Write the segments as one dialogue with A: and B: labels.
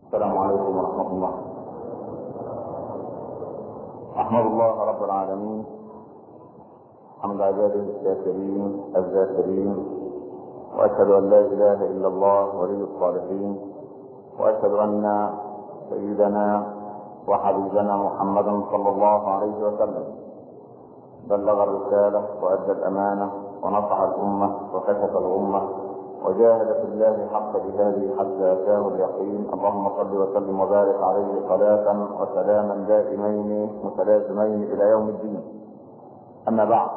A: السلام عليكم ورحمة الله. أحمد الله رب العالمين حمد عباده الشاكرين الذاكرين، وأشهد أن لا إله إلا الله ولي الصالحين، وأشهد أن سيدنا وحبيبنا محمدا صلى الله عليه وسلم بلغ الرسالة وأدى الأمانة ونصح الأمة وكشف الغمة وجاهد في الله حق جهاده حتى أتاه اليقين. اللهم صل وسلم وبارك عليه صلاة وسلاما دائمين متلازمين إلى يوم الدين. أما بعد،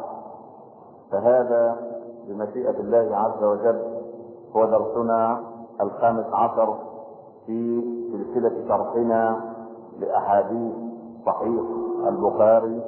A: فهذا بمشيئة الله عز وجل هو درسنا 15 في سلسلة شرحنا لأحاديث صحيح البخاري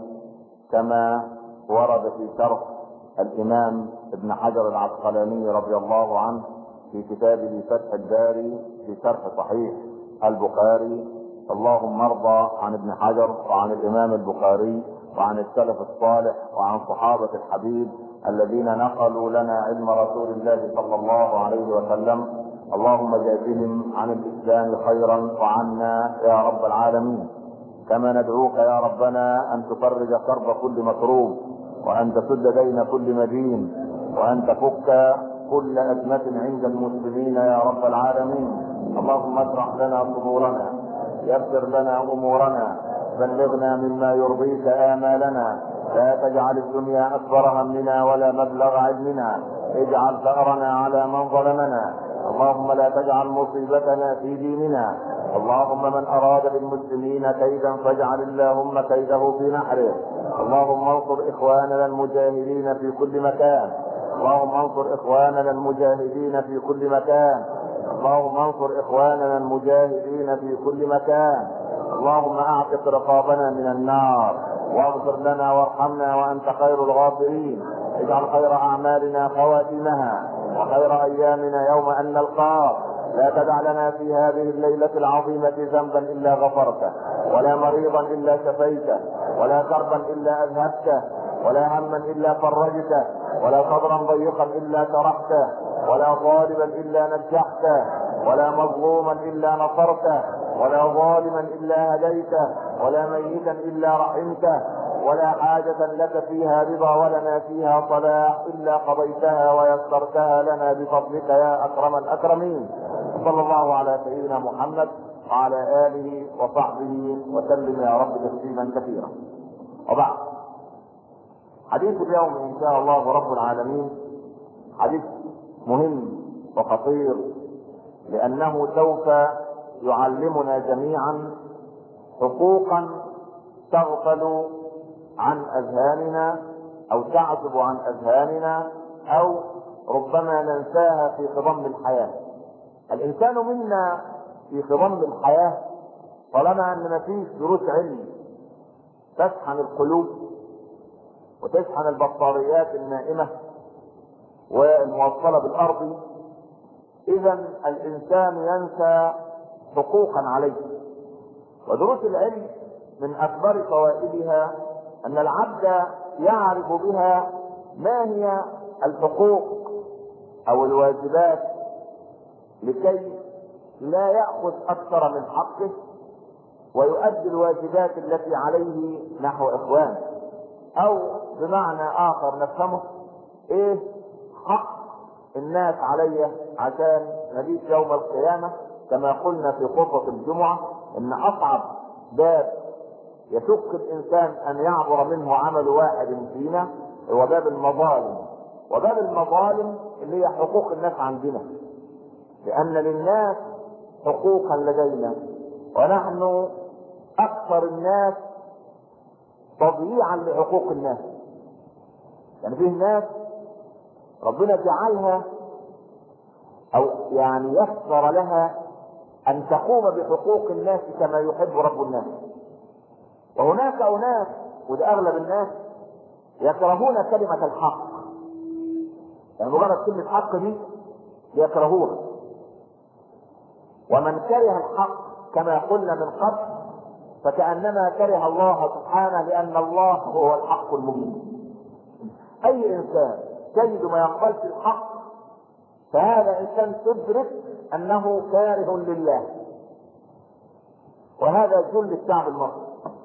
A: كما ورد في شرح الإمام ابن حجر العسقلاني رضي الله عنه في كتابه فتح الباري في شرح صحيح البخاري. اللهم ارضى عن ابن حجر وعن الإمام البخاري وعن السلف الصالح وعن صحابة الحبيب الذين نقلوا لنا علم رسول الله صلى الله عليه وسلم. اللهم جازهم عن الإسلام خيرا وعنا يا رب العالمين. كما ندعوك يا ربنا أن تفرج كرب كل مكروب، وأن تسد دين كل مدين، وأن تفك كل أزمة عند المسلمين يا رب العالمين. اللهم اشرح لنا صدورنا، يسر لنا أمورنا، بلغنا مما يرضيك آمالنا، لا تجعل الدنيا أكبر همنا ولا مبلغ علمنا، اجعل ثأرنا على من ظلمنا. اللهم لا تجعل مصيبتنا في ديننا. اللهم من أراد بالمسلمين كيدا فاجعل اللهم كيده في نحره. اللهم انصر إخواننا المجاهدين في كل مكان. اللهم انصر إخواننا المجاهدين في كل مكان. اللهم انصر إخواننا المجاهدين في كل مكان. اللهم اعتق رقابنا من النار، واغفر لنا وارحمنا وأنت خير الغافرين. اجعل خير أعمالنا خواتمها، وخير أيامنا يوم أن نلقاك. لا تدع لنا في هذه الليلة العظيمة ذنبا إلا غفرته، ولا مريضا إلا شفيته، ولا كربا إلا أذهبته، ولا هما إلا فرجته، ولا صدرا ضيقا إلا شرحته، ولا طالبا إلا نجحته، ولا مظلوما إلا نصرته، ولا ظالما إلا هديته، ولا ميتا إلا رحمته، ولا حاجة لك فيها رضا ولنا فيها صلاح إلا قضيتها ويسرتها لنا بفضلك يا أكرم الأكرمين. صلى الله على سيدنا محمد وعلى آله وصحبه وسلم يا رب تسليما كثيرا. وبعد، حديث اليوم إن شاء الله رب العالمين حديث مهم وخطير، لأنه سوف يعلمنا جميعا حقوقا تغفل عن أذهاننا أو تعزب عن أذهاننا، أو ربما ننساها في خضم الحياة. الإنسان منا في خضم الحياة طالما أن مفيش دروس علم تشحن القلوب وتشحن البطاريات النائمة والموصلة بالأرض، إذا الإنسان ينسى حقوقا عليه. ودروس العلم من أكبر فوائدها أن العبد يعرف بها ما هي الحقوق أو الواجبات، لكي لا يأخذ أكثر من حقه ويؤدي الواجبات التي عليه نحو إخوانه. أو بمعنى آخر نفهمه إيه حق الناس عليه، عشان نجيب يوم القيامة كما قلنا في خطبة الجمعة إن أصعب باب يشك الإنسان أن يعبر منه عمل واحد فينا هو باب المظالم. وباب المظالم اللي هي حقوق الناس عندنا، لأن للناس حقوقا لدينا، ونحن أكثر الناس تضييعا لحقوق الناس. يعني فيه ناس ربنا جعلها أو يعني يسر لها أن تقوم بحقوق الناس كما يحب رب الناس، وهناك أناس وده أغلب الناس يكرهون كلمة الحق. يعني مجرد كلمة حق دي يكرهوها، ومن كره الحق كما قلنا من قبل فكأنما كره الله سبحانه، لأن الله هو الحق المبين. أي إنسان تجد ما يقبلش الحق فهذا إنسان تدرك أنه كاره لله، وهذا جل الشعب المصري.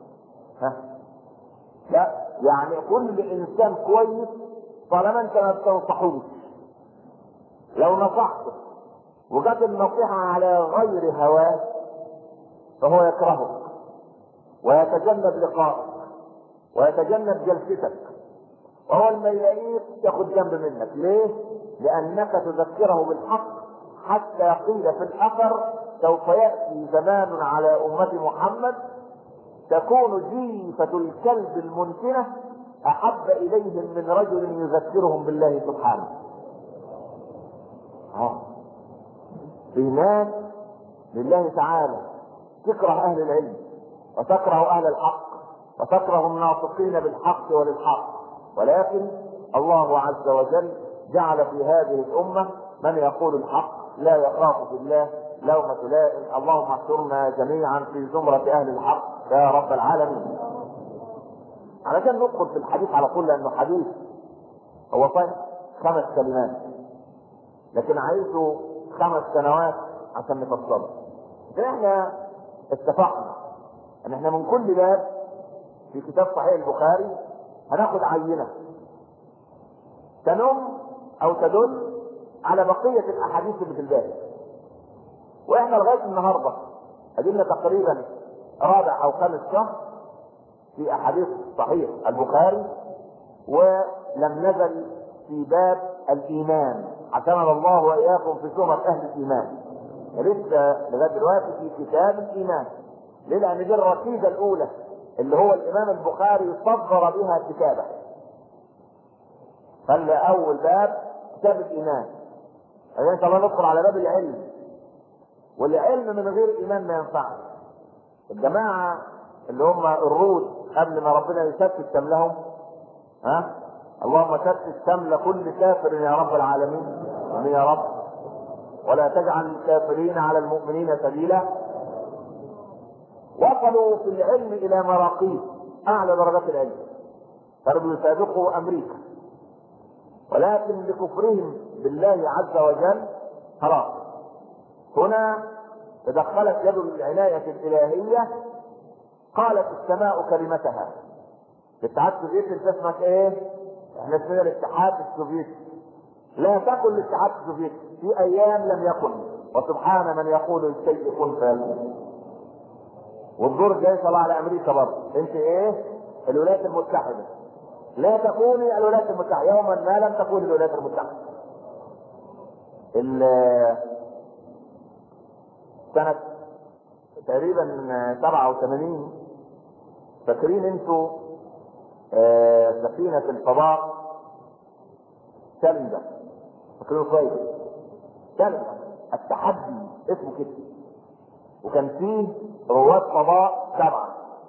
A: لا يعني كل انسان كويس طالما انت ما بتنصحوش. لو نصحته وجت النصيحة على غير هواه فهو يكرهك ويتجنب لقائك ويتجنب جلستك، وهو لما يلاقيك تاخد جنب منك. ليه؟ لانك تذكره بالحق، حتى قيل في الاثر سوف ياتي زمان على امة محمد تكون جيفة الكلب المنتنة احب اليهم من رجل يذكرهم بالله سبحانه. في ناس لله تعالى تكره اهل العلم وتكره اهل الحق وتكره الناطقين بالحق وللحق، ولكن الله عز وجل جعل في هذه الامة من يقول الحق لا يخاف في الله لومة لائم. اللهم احشرنا جميعا في زمرة اهل الحق يا رب العالمين. علشان ندخل في الحديث على طول، لانه حديث هو صحيح 5 كلمات لكن عايزه 5 سنوات عشان نفصله. احنا اتفقنا ان احنا من كل باب في كتاب صحيح البخاري هناخد عينة تنم او تدل على بقية الاحاديث اللي في الباب. واحنا لغاية النهاردة ادينا تقريبا رابع او 5 شهر في احاديث صحيح البخاري، ولم نزل في باب الايمان. عشان الله واياكم في سورة اهل الايمان لسه لغاية دلوقتي في كتاب الايمان. ليه؟ لان دي الركيزة الاولى اللي هو الامام البخاري صدر بها كتابه. خلى اول باب كتاب الايمان، ان شاء الله ندخل على باب العلم، والعلم من غير ايمان ما ينفعش. الجماعه اللي هم الروس قبل ما ربنا يشتت شملهم، اللهم شتت شمل كل كافر يا رب العالمين، امين يا رب، ولا تجعل الكافرين على المؤمنين سبيلا. وصلوا في العلم الى مراقيه اعلى درجات العلم، كانوا يسابقوا امريكا، ولكن لكفرهم بالله عز وجل خلاص هنا تدخلت يد العناية الالهية. قالت السماء كلمتها. الاتحاد السوفيتي انت اسمك ايه؟ احنا اسمنا الاتحاد السوفيتي. لا تكن الاتحاد السوفيتي، في ايام لم يكن، وسبحان من يقول الشيء كن فيكون. والدور جاي طلع على امريكا برضه. انت ايه؟ الولايات المتحدة. لا تكوني الولايات المتحدة، يوما ما لم تكون الولايات المتحدة. سنة تقريبا 87 فاكرين انتوا سفينة الفضاء سلمى؟ فاكرين كويس؟ سلمى التحدي اسمه كده، وكان فيه رواد فضاء 7.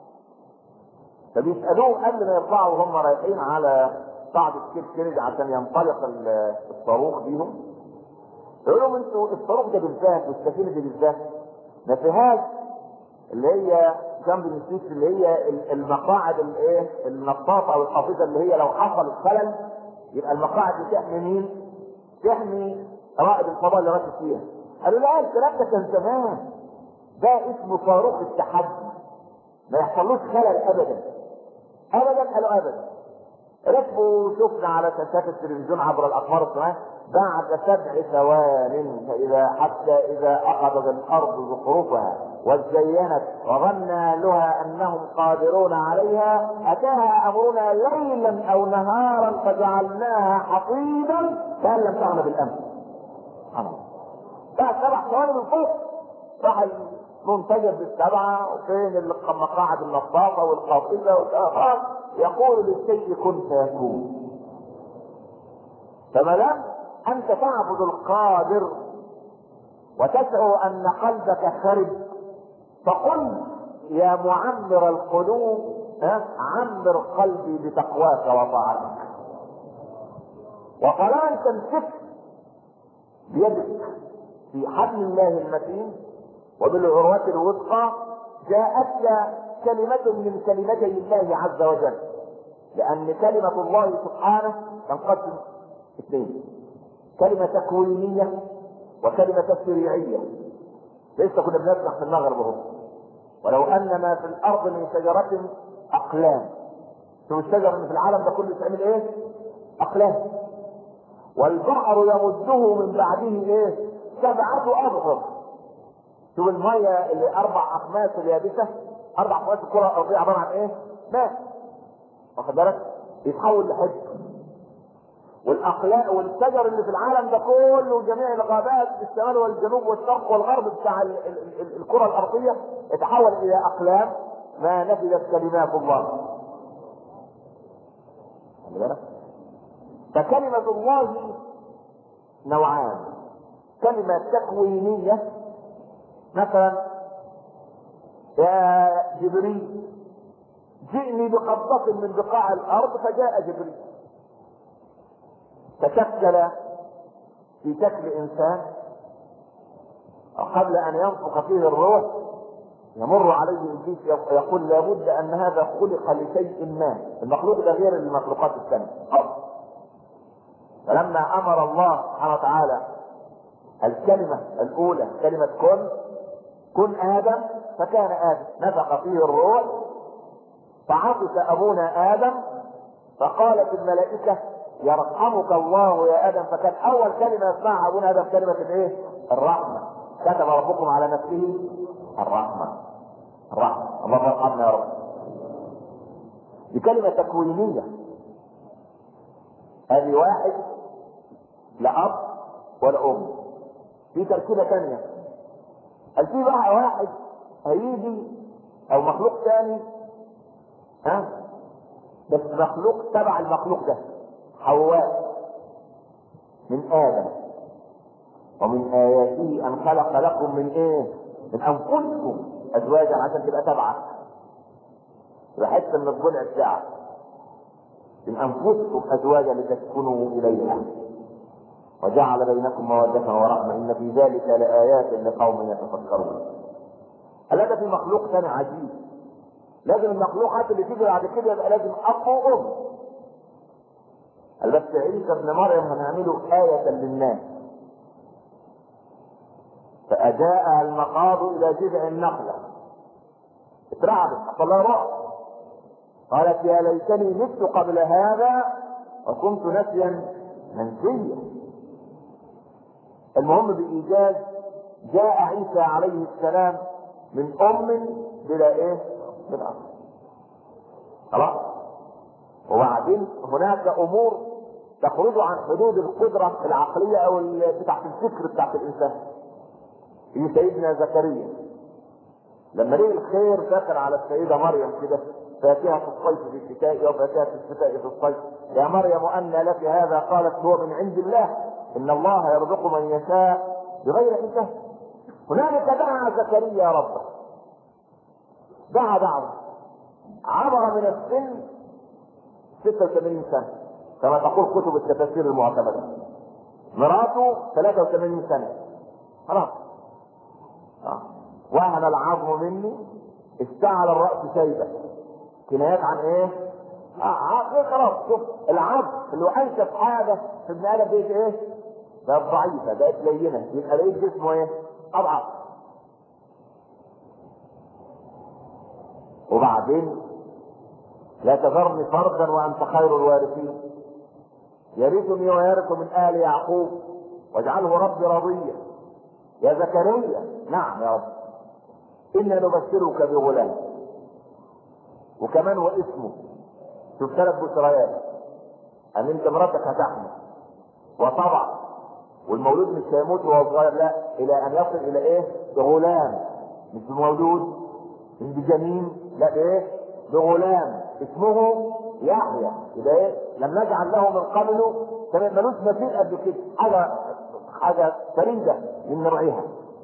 A: فبيسألوه قبل ما يطلعوا وهم رايحين على قاعدة كيب كينيدي عشان ينطلق الصاروخ بيهم، يقول لهم انتوا الصاروخ ده بالذات والسفينة دي بالذات ما فيهاش اللي هي جنب النسيس اللي هي المقاعد الايه النطاطة او القافزة اللي هي لو حصل خلل يبقى المقاعد دي تحمي مين؟ تحمي رائد الفضاء اللي راكب فيها. قالوا لا الكلام ده كان زمان، ده اسمه صاروخ التحدي ما يحصلوش خلل ابدا ابدا. قالوا ابدا. ركبوا شفنا على شاشات التلفزيون عبر الاقمار الصناعيه بعد 7 ثوان حتى اذا اخذت الارض زخرفها وزينت وظن اهلها انهم قادرون عليها اتاها امرنا ليلا او نهارا فجعلناها حصيدا كان لم تغن بالامس. بعد 7 ثواني من فوق راح المنتجر بالسبعة وفين المقاعد النطاقة والقافزة والآخر يقول للشيء كن فيكون. فما دام أنت تعبد القادر وتدعو أن قلبك خرب فقل يا معمر القلوب عمر قلبي بتقواك وطاعتك. وطالما تمسك بيدك في حبل الله المتين وبالعروة الوثقى جاءتك كلمة من كلمتي الله عز وجل، لأن كلمة الله سبحانه تنقسم 2: كلمة تكوينية وكلمة تشريعية. لسه كنا بنسمع في المغرب اهو ولو ان ما في الارض من شجرة اقلام. شوف الشجر اللي في العالم ده كله يتعمل ايه؟ اقلام. والبحر يمده من بعده ايه؟ 7 أبحر. شوف المية اللي 4 أخماس اليابسة، 4 أخماس الكرة الأرضية عبارة عن ايه؟ ماء. واخد بالك؟ يتحول لحجر. والاقلام والشجر اللي في العالم ده كله جميع الغابات في الشمال والجنوب والشرق والغرب بتاع الكرة الأرضية يتحول إلى أقلام ما نفذت كلمات الله. فكلمة الله نوعان: كلمة تكوينية، مثلا يا جبريل جئني بقبضة من بقاع الأرض، فجاء جبريل تشكل في شكل إنسان، قبل أن ينفخ فيه الروح يمر عليه إبليس يقول لابد أن هذا خلق لشيء ما. المخلوق ده غير المخلوقات الثانية. فلما أمر الله سبحانه وتعالى الكلمة الأولى كلمة كن آدم، فكان آدم، نفخ فيه الروح فعطس أبونا آدم، فقالت الملائكة يرحمك الله يا آدم، فكان أول كلمة يسمعها أبونا آدم كلمة الإيه؟ الرحمة. كتب ربكم على نفسه الرحمة. الرحمة، اللهم ارحمنا يا رب. دي كلمة تكوينية. هذه واحد لا أب ولا أم. في تركيبة ثانية، هل في بقى واحد هيجي أو مخلوق ثاني بس مخلوق تبع المخلوق ده، حواء من آدم. ومن آياته أن خلق لكم من إيه؟ من أنفسكم أزواجا عشان تبقى تبعك، بحس من الضلع بتاعك. من أنفسكم أزواجا لتسكنوا إليها وجعل بينكم مودة ورحمة إن في ذلك لآيات لقوم يتفكرون. هذا في مخلوق ثاني عجيب. لازم المخلوقات اللي تيجي بعد كده يبقى لازم أب وأم. بس عيسى ابن مريم هنعمله آية للناس. فأجاء المخاض إلى جذع النخلة، اترعبت، حصل لها رعب، قالت يا ليتني مت قبل هذا وكنت نسيا منسيا. المهم بإيجاز جاء عيسى عليه السلام من أم بلا إيه؟ بلا أب. خلاص. وبعدين هناك أمور تخرج عن حدود القدرة العقلية أو بتاعت الفكر بتاعت الإنسان. في سيدنا زكريا لما لقي الخير دخل على السيدة مريم كده، فاتها في الصيف في الشتاء وفاتها في الشتاء في الصيف، يا مريم أنى لك هذا؟ قالت هو من عند الله إن الله يرزق من يشاء بغير حساب. هنالك دعا زكريا ربه، دعا دعوة، عبر من السن 86 سنة كما تقول كتب التفاسير المعتمدة. مراته 83 سنة. خلاص. وهن العظم مني استعل الرأس شيبة. كنايات عن ايه؟ خلاص. شوف العظم اللي انشف حاجة في ابن ادم بقت ايه؟ بقت ضعيفة، بقت لينة، يبقى لقيت جسمه ايه؟ اضعف. وبعدين لا تذرني فردا وانت خير الوارثين يرثني ويرث من آل يعقوب واجعله ربي رضيا. يا زكريا نعم يا رب إنا نبشرك بغلام، وكمان واسمه. شوف 3 بشريات، ان انت مراتك هتحمل وطبعا والمولود مش هيموت وهو صغير، لا، الى ان يصل الى ايه؟ بغلام، مش بمولود، مش بجنين، لا، بايه؟ بغلام اسمه يحيى. يبقى ايه؟ لم نجعل له من قبله كمان، ملوش مثيل قبل كده، حاجه فريده من نوعها.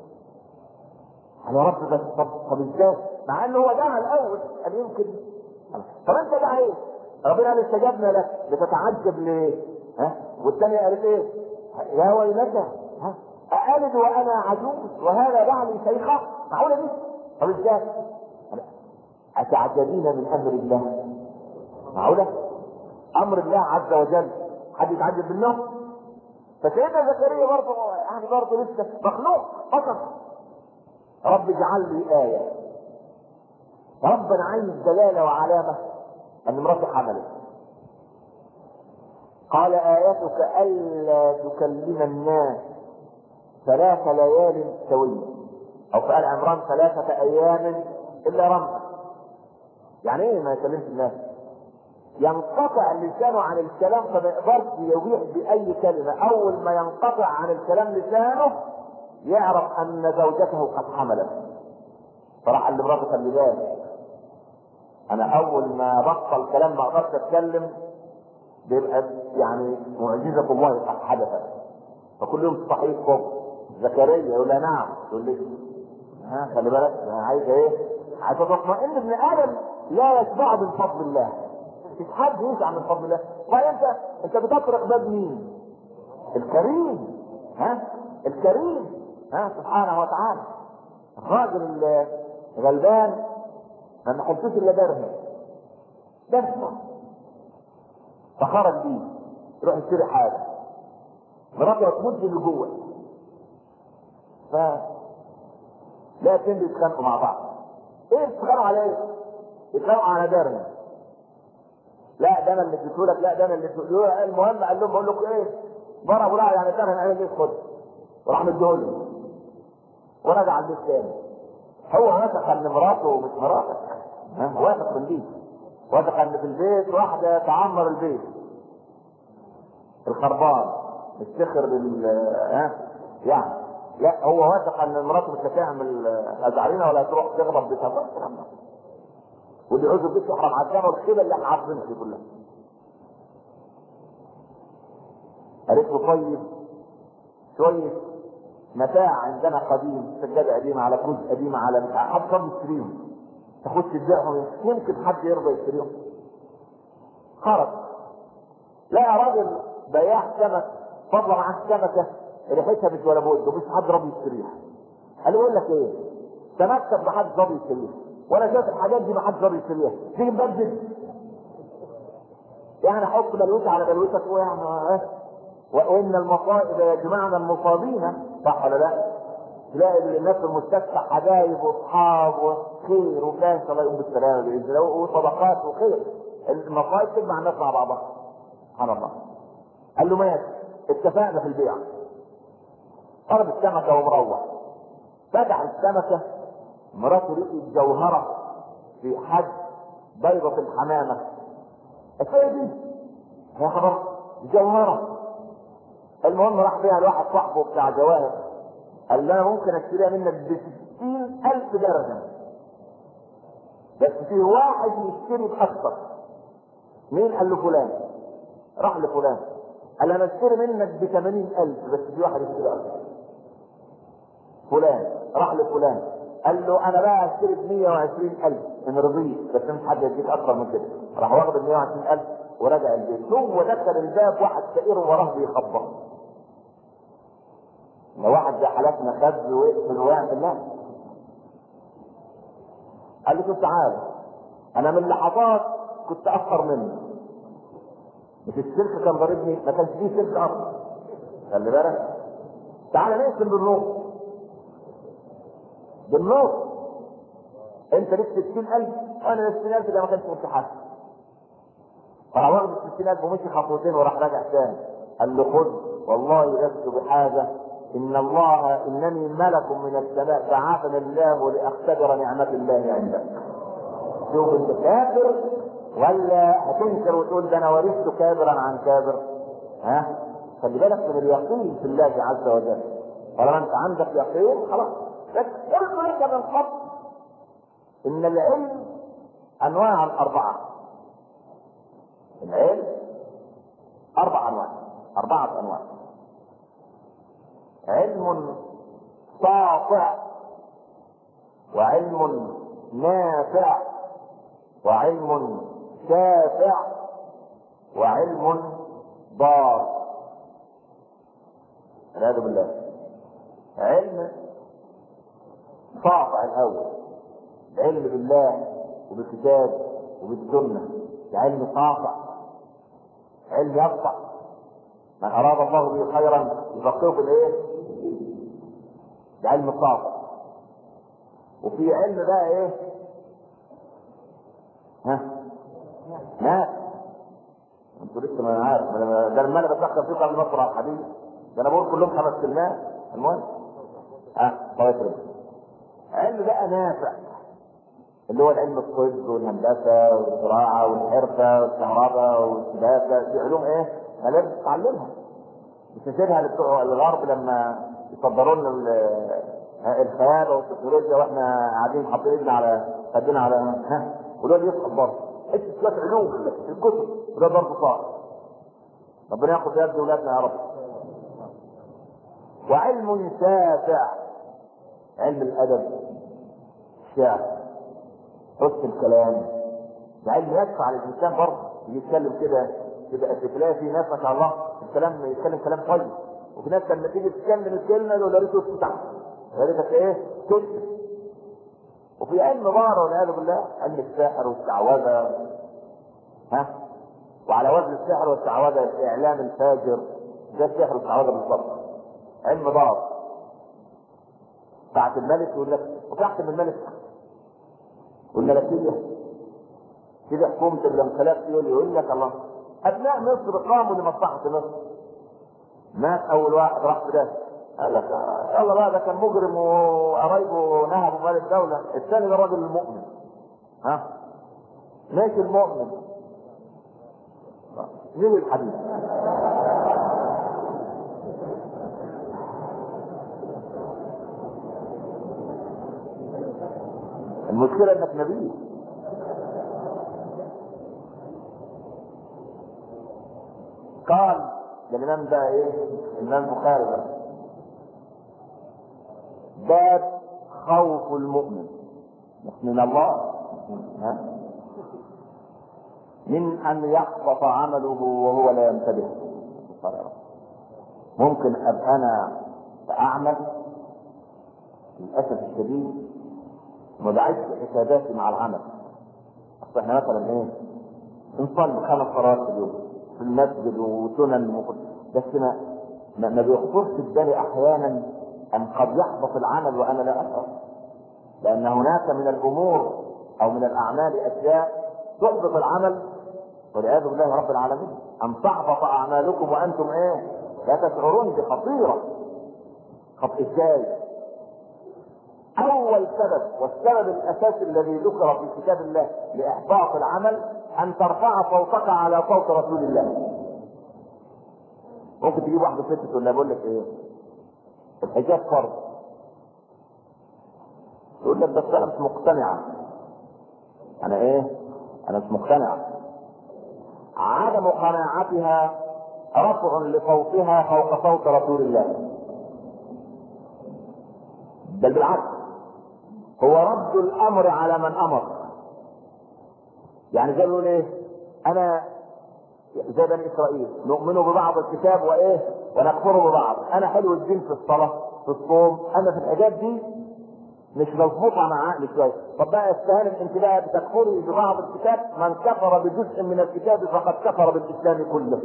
A: يا رب بس طب ازاي؟ مع انه هو دعا الاول قال يمكن. طب انت دعا ايه؟ ربنا قال استجبنا لك، بتتعجب ليه؟ والثانيه قالت ايه؟ يا ويلك أألد وانا عجوز وهذا بعلي شيخا؟ معقوله دي؟ طب ازاي؟ اتعجبين من امر الله؟ معقوله؟ امر الله عز وجل حد يتعجب منه؟ فسيدنا زكريا برضه لسه مخلوق فقط. رب اجعل لي آية ربنا عايز دلاله وعلامه ان مراتي حملت. قال ايتك الا تكلم الناس 3 ليال سويه، او في آل عمران 3 ايام الا رمزا. يعني ايه ما يكلمش الناس؟ ينقطع لسانه عن الكلام فما يقدرش يبيح باي كلمه. اول ما ينقطع عن الكلام لسانه يعرف ان زوجته قد حملت. فراح قال لمراته خلي بالك، انا اول ما بطل كلام ما اقدرش اتكلم بيبقى يعني معجزه الله قد حدثت. فكل يوم تصحيه الصبح زكريا يقول لها نعم، تقول لي خلي بالك انا عايز ايه؟ عايز تطمئن. ابن ادم لا يشبع من فضل الله، مفيش حد يشبع من فضل الله. وبعدين انت بتطرق باب مين؟ الكريم. الكريم سبحانه وتعالى. الراجل غلبان ما نحلتوش الا درهم فخرج بيه يروح يشتري حاجه، مراته تمد اللي جوه، ف لا اتنين بيتخانقوا مع بعض. ايه بيتخانقوا على ايه؟ بيتخانقوا على درهم. لا ده انا اللي اديتهولك، لا ده انا اللي اديتهولك. المهم قال لهم بقول لكم ايه؟ ضربوا لا يعني درهم قال لي خد، وراح مديهوله ورجع البيت تاني. هو واثق ان مراته مش مراتك، واثق من دي، واثق ان في البيت واحده تعمر البيت الخربان السخر يعني لا، هو واثق ان مراته مش هتعمل ازعرينه ولا تروح تغضب بيتها. واللي يعوز البيت يحرم عدامه والخيبه اللي احنا عارفينها دي كلها. قالت له طيب شويه متاع عندنا قديم، سجاده قديمه على كوز قديمه على مش حد كان يشتريهم، تاخد تبيعهم يمكن حد يرضى يشتريهم. خرج لقى راجل بياع سمك فضل معاه سمكه ريحتها مش ولا بود ومش حد راضي يشتريها. قال له اقول لك ايه؟ سمكتك ما حدش راضي يشتريها، وانا شايف الحاجات دي ما حدش راضي يشتريها، تيجي نبدل؟ يعني حط بلوته على بلوتك ويعني وان المصائب يجمعنا المصابين، صح ولا لا؟ تلاقي الناس في المستشفى حبايب واصحاب وخير وكان ان شاء الله يقوم بالسلامه باذن الله وصدقات وخير. المصائب تجمع الناس مع بعضها سبحان الله. قال له ماشي، اتفقنا في البيع. طلب السمكه ومروح، فتح السمكه، مراته لقيت جوهره في حد بيضه الحمامه. السيدة دي يا خبر جوهره. المهم راح بيها لواحد صاحبه بتاع جواهر، قال له انا ممكن اشتريها منك ب60,000 درهم، بس في واحد يشتري باكثر. مين؟ قال له فلان. راح لفلان قال له انا اشتري منك ب80,000 بس في واحد يشتري اكثر. فلان راح لفلان قال له انا بقى اشتري ب120,000 ان رضيت بس مش حد يديك اكثر من كده. راح واخد ال120,000 ورجع البيت. هو دخل الباب واحد فقير وراه بيخبط. لو واحد زي حالاتنا خد ويقفل ويعمل لا. قال له تعالى انا من لحظات كنت اكثر منه، مش السلك كان ضاربني، ما كانش فيه سلك اصلا، خلي بالك. تعالى نقسم بالنص انت ليك 60,000 وانا ليك 60,000، ده ما كانش مستحق. فراح واخد 60,000 ومشي خطوتين وراح راجع تاني. قال له خذ والله لست بحاجه، انني ملك من السماء بعثني الله لاختبر نعمه الله عندك. شوف انت كافر ولا هتنكر وتقول ده انا ورثت كابرا عن كابر؟ خلي بالك من اليقين في الله عز وجل. طالما انت عندك يقين خلاص. بس قلت لك من قبل ان العلم انواع 4. العلم 4 انواع، 4 انواع. علم ساطع، وعلم نافع، وعلم شافع، وعلم ضار. والعياذ بالله. علم ساطع الاول، العلم بالله وبالكتاب وبالسنه، ده علم ساطع، علم يقطع. من اراد الله به خيرا يفقهه في الايه؟ ده علم ساطع. وفي علم بقى ايه؟ ها؟ مات. انتوا لسه ما عارف ده لما انا بفكر فيه قبل ما اقرا الحديث ده انا بقول كلهم 5 كلمات. المهم طيب علم بقى نافع اللي هو العلم الطب والهندسه والزراعه والحرفه والكهرباء والسباكه، دي علوم ايه؟ لازم تتعلمها، مش نسيبها لبتوع الغرب لما يصدروا لنا الخيابه والتكنولوجيا واحنا قاعدين حاطين ايدنا على خدنا على ودول يسقط برضه. حته شويه علوم في الكتب وده برضه صعب. ربنا ياخذ بيد اولادنا يا رب. وعلم شافع، علم الادب، الشعر، حسن الكلام، ده علم يدفع للانسان برضه. يتكلم كده تلاقي في ناس ما شاء الله الكلام يتكلم كلام طيب، وفي ناس لما تيجي تتكلم الكلمه يقول يا ريت اسكت يا ريتك ايه تسكت. وفي علم ظاهر والعياذ بالله علم السحر والشعوذه، وعلى وزن السحر والشعوذه الاعلام الفاجر ده السحر والشعوذه بالضبط. علم ظاهر تحت الملك يقول لك، وتحت من الملك والملكيه كده حكومه الامتلاك يقول لك الله. ابناء مصر قاموا لمصلحه مصر، مات اول واحد راح في ده قال لك يلا بقى ده كان مجرم وقرايبه نهبوا مال الدوله. الثاني ده راجل المؤمن، ماشي المؤمن. مين الحديث؟ المشكله انك نبي. قال الامام ده ايه؟ الامام البخاري ده باب خوف المؤمن من الله من ان يحبط عمله وهو لا ينتبه. ممكن ابقى انا اعمل للاسف الشديد ما بعيش حساباتي مع العمل. اصل احنا مثلا ايه نصلي 5 صلوات في اليوم في المسجد وسنن بس ما بيخطرش في بالي احيانا ان قد يحبط العمل وانا لا اشعر، لان هناك من الامور او من الاعمال اشياء تحبط العمل والعياذ بالله رب العالمين. ان تحبط اعمالكم وانتم ايه لا تشعرون. دي خطيره. ازاي؟ اول سبب والسبب الاساسي الذي ذكر في كتاب الله لاحباط العمل ان ترفع صوتك على صوت رسول الله. ممكن تجيب واحده ست تقول لها بقول لك ايه الحجاب فرض، تقول لك بس انا مش مقتنعه. انا ايه؟ انا مش مقتنعه. عدم قناعتها رفع لصوتها فوق صوت رسول الله، بل بالعكس هو رد الامر على من امر. يعني زي يقول ايه انا زي بني اسرائيل نؤمن ببعض الكتاب وايه ونكفر ببعض. انا حلو الدين في الصلاه في الصوم، اما في الحجاب دي مش مظبوطه مع عقلي شويه. طب بقى استهانم انت بقى بتكفري ببعض الكتاب؟ من كفر بجزء من الكتاب فقد كفر بالاسلام كله.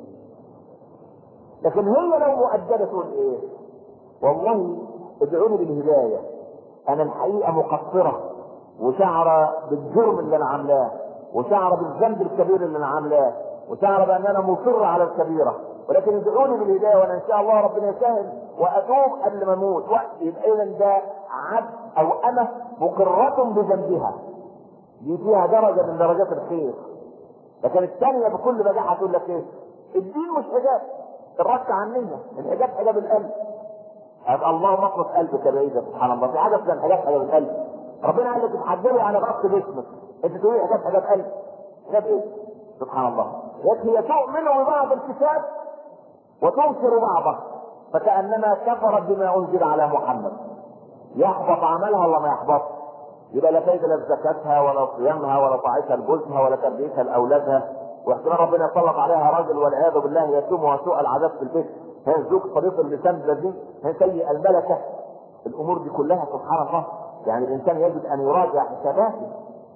A: لكن هي لو مؤدبه تقول ايه والله ادعوني بالهدايه، انا الحقيقه مقصره وشعر بالجرم اللي انا عاملاه وشعر بالذنب الكبير اللي انا عاملاه وشعر بان انا مصر على الكبيره، ولكن ادعوني بالهدايه وانا ان شاء الله ربنا يسهل واتوب قبل ما اموت. يبقى اذا ده عبد او امه مقره بذنبها، دي فيها درجه من درجات الخير. لكن الثانيه بكل بجاحه تقول لك ايه الدين مش حجاب، الرد عننا الحجاب حجاب القلب. اللهم اطلق قلبك بعيدا. سبحان الله في حاجه اسمها الحجاب حجاب القلب. ربنا قال لك تحجبي على غصب جسمك، انت تقولي حجاب قلب. حجاب ايه؟ سبحان الله. لكن هي تؤمن ببعض الكتاب وتنكر بعضه فكانما كفرت بما انزل على محمد. يحبط عملها ولا ما يحبط؟ يبقى لا فايده لا زكاتها ولا صيامها ولا طاعتها لجوزها ولا تربيتها لاولادها، واحتمال ربنا يسلط عليها راجل والعياذ بالله يتوم وسوء العذاب في البيت. هي زوج طريق اللسان الذي هي سيء الملكه. الامور دي كلها سبحان الله يعني الانسان يجب ان يراجع حساباته.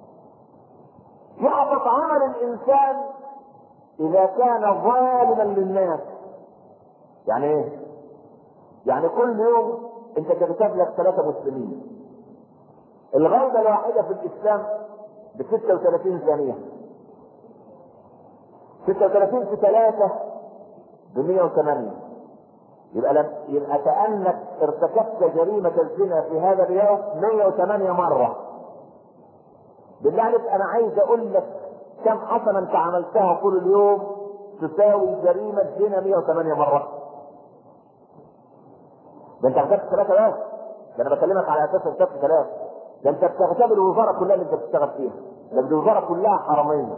A: يحبط عمل الانسان اذا كان ظالما للناس. يعني ايه؟ يعني كل يوم انت كتب لك 3 مسلمين. الغيبه الواحده في الاسلام ب 36 ثانية. 36 في 3 ب 108. يبقى كأنك ارتكبت جريمة الزنا في هذا اليوم 108 مرة. بالله عليك انا عايز اقول لك كم حسنة انت عملتها طول اليوم تساوي جريمة زنا 108 مرة. ده انت اغتبت 3 بس، ده انا بكلمك على اساس اغتبت 3. ده انت بتغتاب الوزارة كلها اللي انت بتشتغل فيها، ده الوزارة كلها حرامية.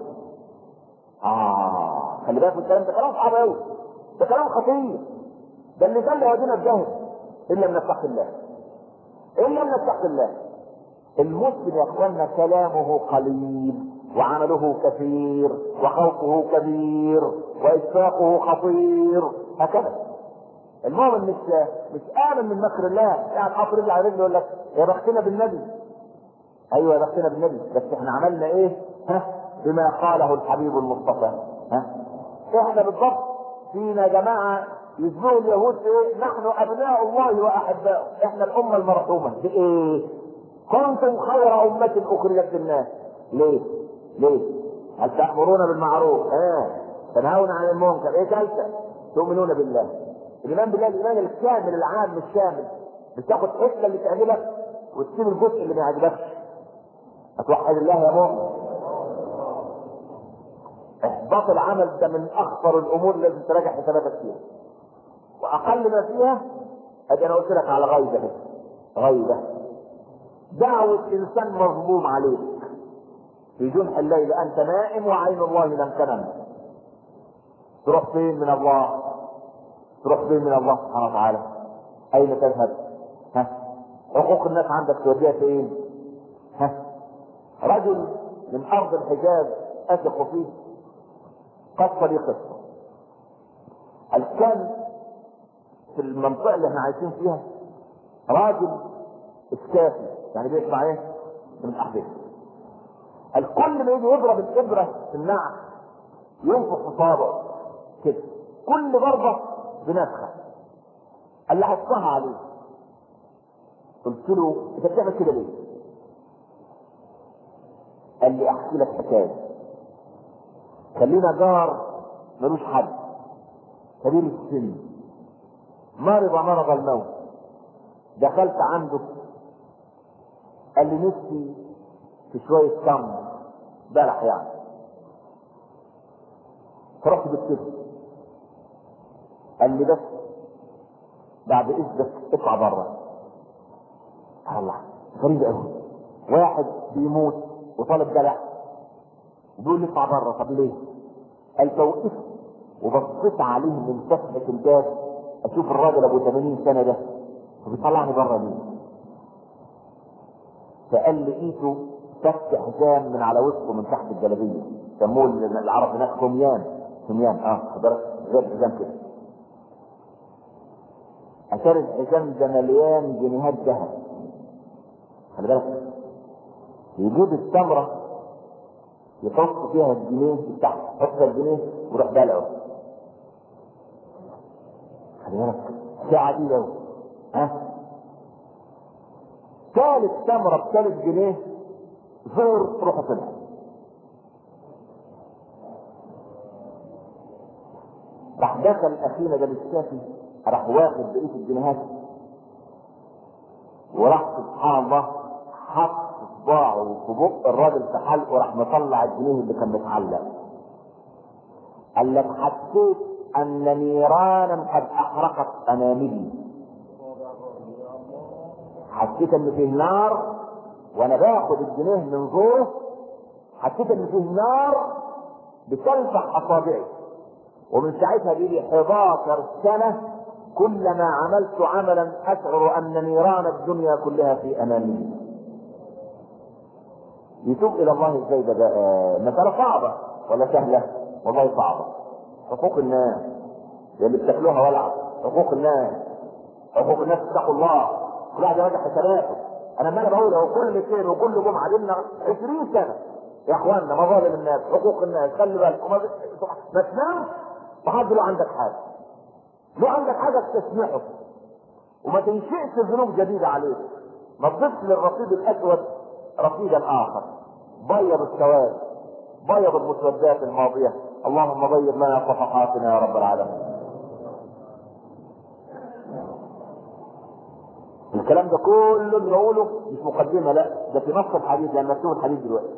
A: خلي بالك من الكلام ده، كلام صعب قوي، ده كلام خطير. ده اللي قال ودينا الجهل الا من اتقى الله، الا من اتقى الله. المسلم يا اخوانا كلامه قليل وعمله كثير وخوفه كبير واشفاقه خطير، هكذا. المؤمن مش امن من مكر الله، يعني حاطط رجل على رجل يقول لك يا بختنا بالنبي. ايوه يا بختنا بالنبي، بس احنا عملنا ايه؟ بما قاله الحبيب المصطفى. احنا بالضبط فينا جماعه يشبهوا اليهود ايه؟ نحن ابناء الله واحباؤه، احنا الامه المرحومه بايه؟ كنتم خير امه اخرجت للناس. ليه؟ هل تامرون بالمعروف؟ تنهون عن المنكر؟ ايه ثالثه؟ تؤمنون بالله. الايمان بالله الايمان الكامل العام مش شامل، مش تاخد حته اللي تعجبك وتسيب الجزء اللي ما يعجبكش. اتوحد الله يا مؤمن. احباط العمل ده من اخطر الامور اللي لازم تراجع حساباتك فيها، واقل ما فيها ادي انا قلت لك على غيبه. دعوة انسان مظلوم عليك في جنح الليل انت نائم وعين الله لم تنم، تروح فين من الله؟ سبحانه وتعالى؟ اين تذهب؟ حقوق الناس عندك توديها فين؟ رجل من ارض الحجاز اثق فيه قصة لي قصة. كان في المنطقة اللي احنا عايشين فيها راجل اسكافي، يعني بيسمع ايه؟ من الاحداث. الكل ما يجي يضرب الابرة في النعل ينفخ في صابعه كده، كل ضربة بنفخة. قال لي حطها عليه. قلت له انت بتعمل كده ليه؟ قال لي احكي لك حكايه. خلينا جار ملوش حد، كبير السن، مرض الموت. دخلت عنده قال لي نفسي في شويه تمر بلح يعني. فرحت بالسر. قال لي بس بعد اذنك اطلع بره. الله غريب قوي، واحد بيموت وطالب بلح وبيقول لي اطلع بره. طب ليه؟ قال فوقفت وبصيت عليه من فتحة الباب اشوف الراجل ابو 80 سنة ده وبيطلعني بره ليه؟ فقال لي ايده فك حزام من على وسطه من تحت الجلابيه، سموه العرب هناك حميان حضرتك غير الحزام كده. اثار الحزام ده مليان جنيهات ذهب. خلي بالك، يجيب التمره يحط فيها الجنيه تحت، يحط الجنيه ويروح بلعه. خلي بالك ساعة دي قوي. ثالث تمره ب3 جنيه زور روحه طلع. راح دخل اخينا ده بالشافي، راح واخد بقيه الجنيهات وراح سبحان الله حط صباعه في بق الراجل في حلقه، راح مطلع الجنيه اللي كان متعلق. قال لك حسيت ان نيرانا قد احرقت اناملي. حسيت ان فيه نار وانا باخد الجنيه من زوره، حسيت ان فيه نار بتلفح اصابعي. ومن ساعتها دي 11 سنة كلما عملت عملا اشعر ان نيران الدنيا كلها في امامي. يتوب الى الله ازاي ده بقى؟ مسألة صعبة ولا سهلة؟ والله صعبة. حقوق الناس اللي بتاكلوها ولع، حقوق الناس اتقوا الله. كل واحد يراجع حساباته. انا ما بقول هو كل خير وكل جمعة لنا 20 سنة يا اخوانا مظالم الناس، حقوق الناس، خلي بالك ما تنامش وحد له عندك حاجة تسمحه وما تنشئش ذنوب جديدة عليك. ما تضيفش للرصيد الاسود رصيدا اخر. بيض السواد، بيض المسودات الماضيه. اللهم بيض لنا صفحاتنا يا رب العالمين. الكلام ده كله اللي بقوله مش مقدمه، لا ده في نص الحديث، لان مكتوب الحديث دلوقتي.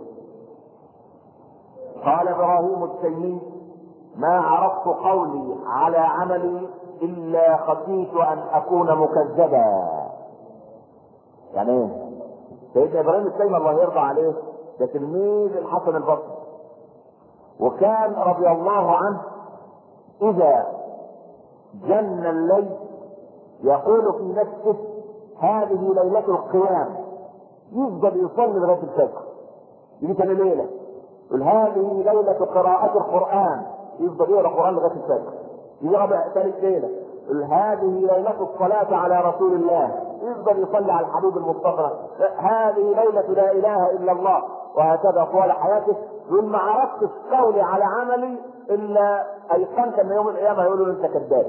A: قال ابراهيم التيمي: ما عرضت قولي على عملي الا خشيت ان اكون مكذبا. يعني ايه؟ سيدنا ابراهيم التيمي الله يرضى عليه ده تلميذ الحسن البصري، وكان رضي الله عنه اذا جن الليل يقول في نفسه: هذه ليلة القيام. يفضل يصلي لغاية الفجر. يجي تاني ليلة يقول: هذه ليلة قراءة القرآن. يفضل يقرأ القرآن لغاية الفجر. يجي رابع ثالث ليلة يقول: هذه ليلة الصلاة على رسول الله. يفضل يصلي على الحبيب المصطفى. هذه ليلة لا إله إلا الله. وهكذا طوال حياته. يقول: ما عرفتش قولي على عملي إلا أيقنت أن يوم القيامة يقولوا أنت كذاب.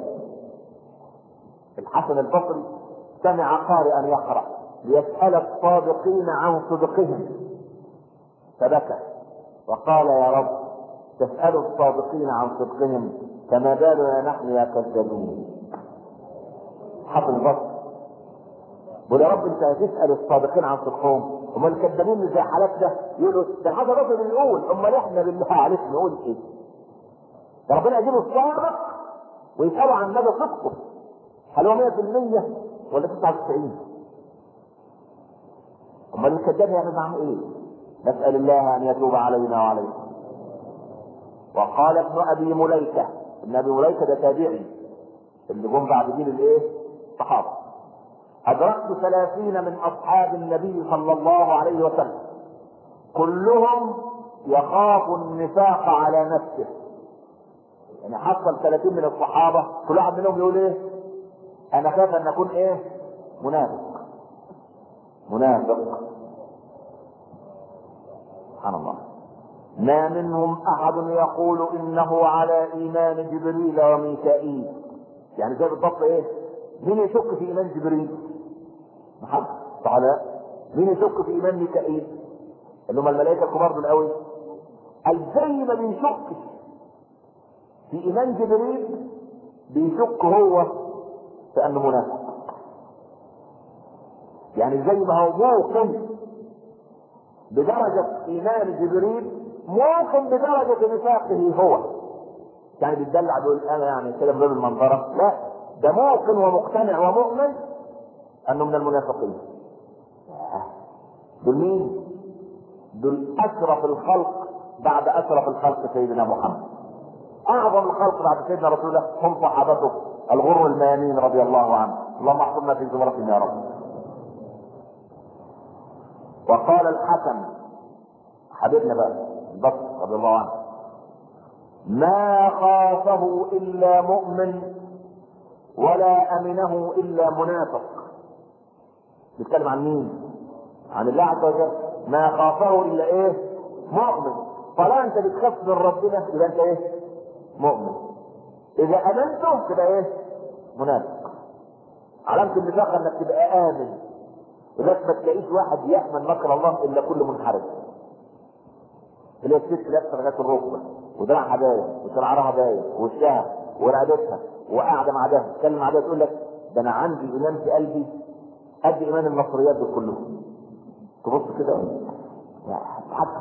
A: الحسن البصري سمع قارئا يقرأ: ليسأل الصادقين عن صدقهم، فبكى وقال: يا رب تسأل الصادقين عن صدقهم فما بالنا نحن يا كذابين. حسن البصري بقول: يا رب انت هتسأل الصادقين عن صدقهم، امال الكذابين اللي زي حالتنا يقولوا ده الحسن البصري بيقول، امال احنا بالله عليك نقول ايه؟ ده ربنا يجيب الصادق ويسألوا عن مدى صدقه، هل هو 100% ولا 99؟ امال الكذاب يعمل معه ايه؟ نسأل الله ان يتوب علينا وعليكم. وقال ابن ابي مليكة، ابن ابي مليكة ده تابعي اللي جم بعد جيل الايه؟ الصحابة. ادركت 30 من اصحاب النبي صلى الله عليه وسلم كلهم يخاف النفاق على نفسه. يعني حصل 30 من الصحابة كل واحد منهم يقول ايه؟ انا خايف ان اكون ايه؟ منافق. سبحان الله. ما منهم احد يقول انه على ايمان جبريل وميكائيل. يعني زي بالضبط ايه؟ مين يشك في ايمان جبريل؟ محمد تعالى. مين يشك في ايمان ميكائيل اللي هم الملائكه الكبار دول قوي؟ زي ما بيشك في ايمان جبريل بيشك هو في انه منافق. يعني زي ما هو موقن بدرجة ايمان جبريل موقن بدرجة نفاقه هو. يعني بيتدلع بيقول انا يعني كده من باب المنظرة، لا ده موقن ومقتنع ومؤمن انه من المنافقين. دول مين؟ دول اشرف الخلق بعد اشرف الخلق سيدنا محمد. اعظم الخلق بعد سيدنا رسول الله هم صحابته الغر الميامين رضي الله عنهم. اللهم احفظنا في زمرتهم يا رب. وقال الحسن حبيبنا بقى البصري رضي الله عنه: ما خافه الا مؤمن ولا امنه الا منافق. بيتكلم عن مين؟ عن الله عز وجل. ما خافه الا ايه؟ مؤمن. طالما انت بتخاف من ربنا يبقى انت ايه؟ مؤمن. اذا امنته تبقى ايه؟ منافق. علامة النفاق انك تبقى امن، ولذلك ما تلاقيش واحد يامن مكر الله الا كل منحرف. تلاقي الست لابسه لغايه الركبه ودراعها باين وشعرها باين ووشها ورقبتها وقاعده مع ده تتكلم مع ده تقول لك ده انا عندي ايمان في قلبي قد ايمان المصريات دول كلهم. تبص كده حتى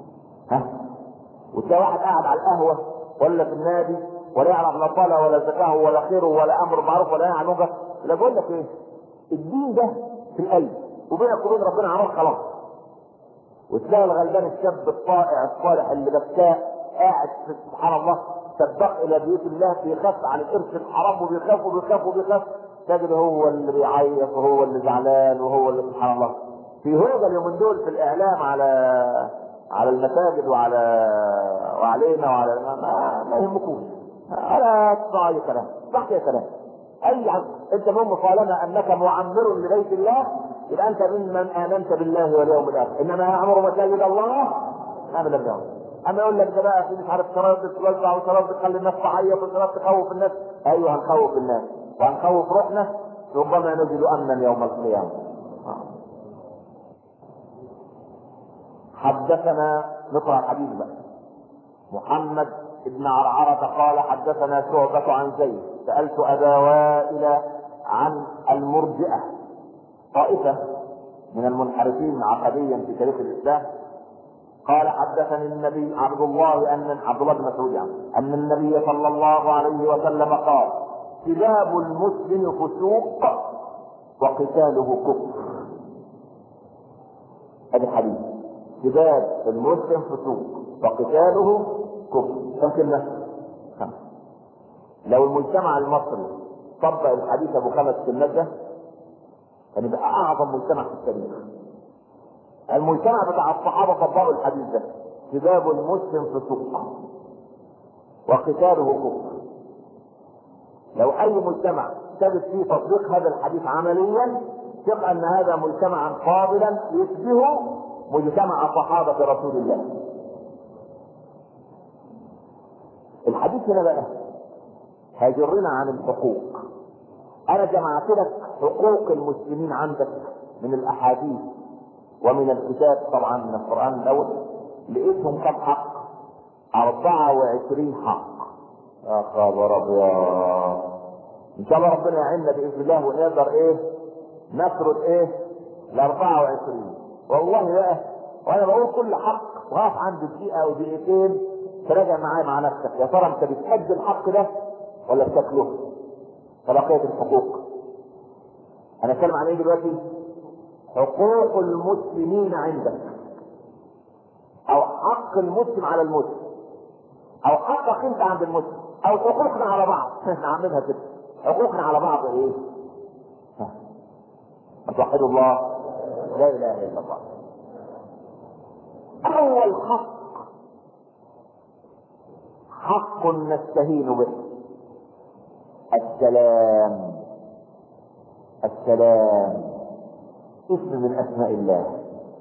A: وتلاقي واحد قاعد على القهوه ولا في النادي ولا يعرف لا صلاه ولا زكاه ولا خير ولا امر معروف ولا نهي عن منكر. لا بقول لك ايه؟ الدين ده في القلب وبينك وبين ربنا عمار خلاص. وتلاقي الغلبان الشاب الطائع الصالح اللي بكاء قاعد سبحان الله سباق الى بيوت الله بيخاف عن الارث الحرام وبيخاف تجد هو اللي بيعيط وهو اللي زعلان وهو اللي سبحان الله في هوجه اليومين دول في الاعلام على المساجد وعلينا وعلى ما يهمكوش ولا تسمع اي كلام. صح يا كلام اي حد انت المهم طالما انك معمر لبيت الله يبقى انت ممن امنت بالله واليوم الاخر. انما يعمر مساجد الله امن بالله. اما يقول لك ده بقى في مش عارف شراب بتوزع وشراب بتخلي الناس تعيط وشراب تخوف الناس. ايوه هنخوف الناس وهنخوف روحنا ربما نجد امنا يوم القيامه. حدثنا، نقرأ الحديث بقى. محمد بن عرعرة قال حدثنا شعبة عن زيد سألت أبا وائل عن المرجئة، طائفة من المنحرفين عقديا في تاريخ الإسلام. قال حدثني النبي عبد الله بن مسعود أن النبي صلى الله عليه وسلم قال سباب المسلم فسوق وقتاله كفر. هذا الحديث، سباب المسلم فسوق وقتاله كفر. كم كلمة؟ خمسة. لو المجتمع المصري طبق الحديث ابو 5 كلمات ده كان يبقى اعظم مجتمع في التاريخ. المجتمع بتاع الصحابه طبقوا الحديث ده، سباب المسلم فسوق وقتاله كفر. لو اي مجتمع ثبت فيه تطبيق هذا الحديث عمليا ثق ان هذا مجتمعا فاضلا يشبه مجتمع صحابه رسول الله. الحديث هنا بقى هيجرنا عن الحقوق. انا جمعت لك حقوق المسلمين عندك من الاحاديث ومن الكتاب، طبعا من القرآن الاول. لقيتهم كم حق؟ 24 حق. يا خبر ابيض! ان شاء الله ربنا يعيننا باذن الله ونقدر نسرد ال 24. والله بقى وانا بقول كل حق واقف عند دقيقه او دقيقتين تراجع معايا مع نفسك، يا ترى انت بتحب الحق ده ولا بتاكله؟ فبقيه الحقوق انا اتكلم عن ايه دلوقتي؟ حقوق المسلمين عندك، او حق المسلم على المسلم، او حقك انت عند المسلم، او حقوقنا على بعض. احنا عاملينها كده، حقوقنا على بعض ايه؟ توحدوا الله، لا اله الا الله. اول حق نستهين به السلام. اسم من اسماء الله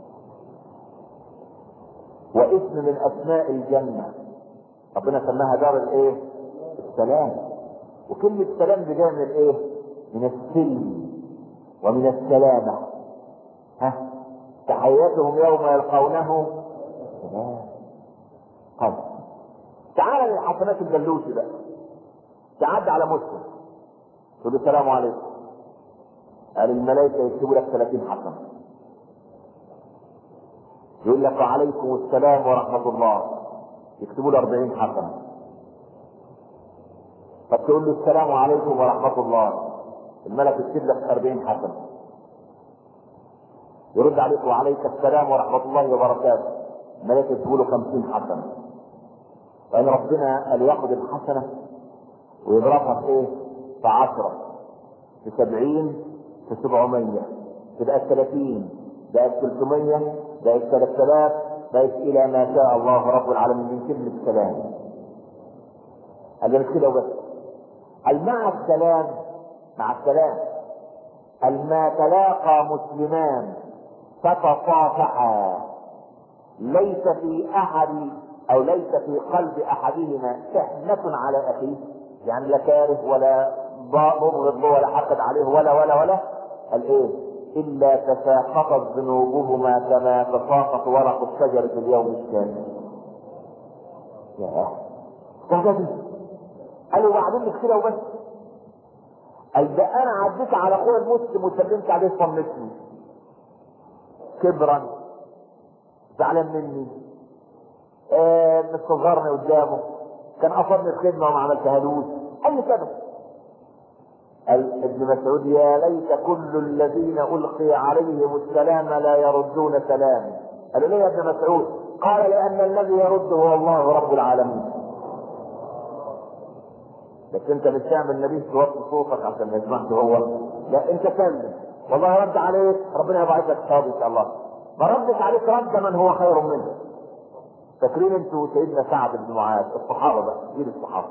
A: واسم من اسماء الجنة. ربنا سماها دار السلام. وكلمة السلام دي جاية من من السلم ومن السلامة. تحياتهم يوم يلقونه سلام. طيب تعال للحسنات البلوشي بقى. تعد على مسلم تقول له السلام عليكم، قال الملائكة يكتبوا لك 30 حسنة. يقول لك وعليكم السلام ورحمة الله، يكتبوا له 40 حسنة. فتقول له السلام عليكم ورحمة الله، الملك يكتب لك 40 حسنة. يرد عليك وعليك السلام ورحمة الله وبركاته، الملك يكتبوا له 50 حسنة. فإن ربنا قال ياخد الحسنة ويضربها في 10 في 70 في 700 تبقى 30 بقت 300 بقت 3000 بقت الى ما شاء الله رب العالمين من كلمة سلام. قال مش كده وبس، قال مع السلام قال ما تلاقى مسلمان فتصافحا ليس في احد او ليس في قلب احدهما شحنة على اخيه، يعني لا كاره ولا مبغض ولا حقد عليه ولا قال الا تساقطت ذنوبهما كما تساقط ورق الشجر في اليوم الشامل. يا تعجبي. قالوا وبعدين مش كده وبس، قال ده انا عديت على اخويا المسلم وسلمت عليه صمتني كبرا، زعلان مني، مستصغرني قدامه، كان قصدني الخدمه وما عملتهالوش، اي سبب. قال ابن مسعود يا ليت كل الذين القي عليهم السلام لا يردون سلامي. قالوا ليه يا ابن مسعود؟ قال لان الذي يرد هو الله رب العالمين. بس انت مش تعمل النبي توطي صوتك عشان ما يسمعش هو، لا انت كلم والله رد عليك ربنا يبعث لك ثواب ان شاء الله. ما ردش عليك رد من هو خير منه. فاكرين انتوا سيدنا سعد بن معاذ؟ الصحابه بقى، جيل الصحابه.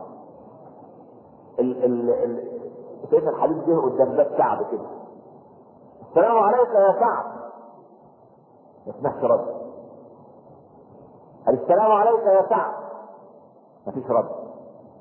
A: سيدنا الحبيب جه قدام باب كعب كده، السلام عليك يا سعد، ما سمعش رد. قال السلام عليك يا سعد، ما فيش رد.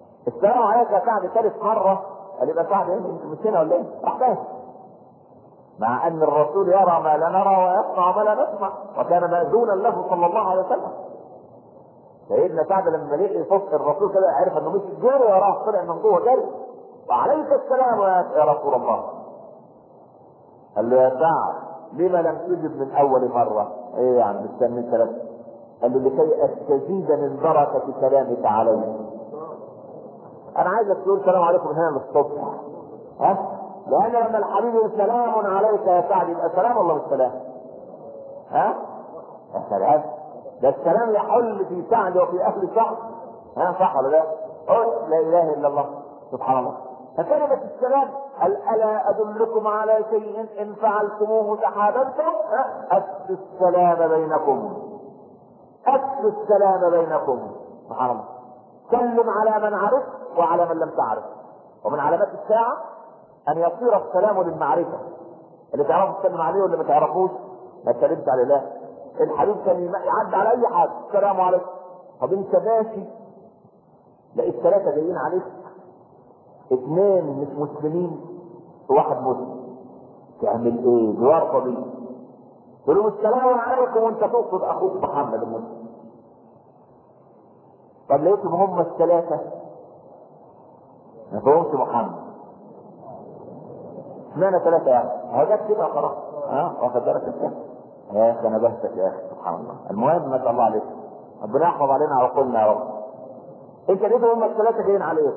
A: السلام عليك يا سعد ثالث مره، قال يبقى سعد انت مش هنا ولا ايه؟ راح تاني مع ان الرسول يرى ما لا نرى ويسمع ما لا نسمع، وكان مأذونا له صلى الله عليه وسلم. سيدنا سعد لما لقي صوت الرسول كده عرف انه مش جاري وراه، طلع من جوه جاري. وعليك السلام يا رسول الله. قال له: يا سعد لما لم تجب من اول مره؟ ايه يعني مستني ثلاثه؟ قال له: لكي استزيد من بركه كلامك علي. انا عايزك تقول السلام عليكم من هنا للصبح، ها؟ لان لما الحبيب يقول سلام عليك يا سعد يبقى سلام ولا مش سلام؟ ها؟ يا سلام، ده السلام يحل في سعد وفي اهل سعد، ها صح ولا لا؟ قل لا اله الا الله، سبحان الله. فكلمة السلام: الا ادلكم على شيء ان فعلتموه تحاببتم؟ افشوا السلام بينكم، افشوا السلام بينكم. سبحان الله. سلم على من عرفت وعلى من لم تعرف. ومن علامات الساعة ان يصير السلام للمعرفة، اللي تعرفوا تسلم عليه واللي ما تعرفوش ما تسلمش عليه. لا، الحبيب كان يعدي على اي حاجة السلام عليكم. طب انت ماشي لقيت ثلاثة جايين عليك، اثنين مش مسلمين وواحد مسلم، تعمل ايه؟ بورطة دي تقول له السلام عليكم وانت تقصد اخوك محمد المسلم. طب لقيتهم هم الثلاثة ما فهمش محمد، اشمعنى ثلاثة يعني؟ هذا كده خلاص، واخد بالك انت؟ يا اخي انا بهتك يا اخي، سبحان الله. المهم ما شاء الله عليك، ربنا يحفظ علينا عقولنا يا رب. انت لقيتهم هم الثلاثة جايين عليك،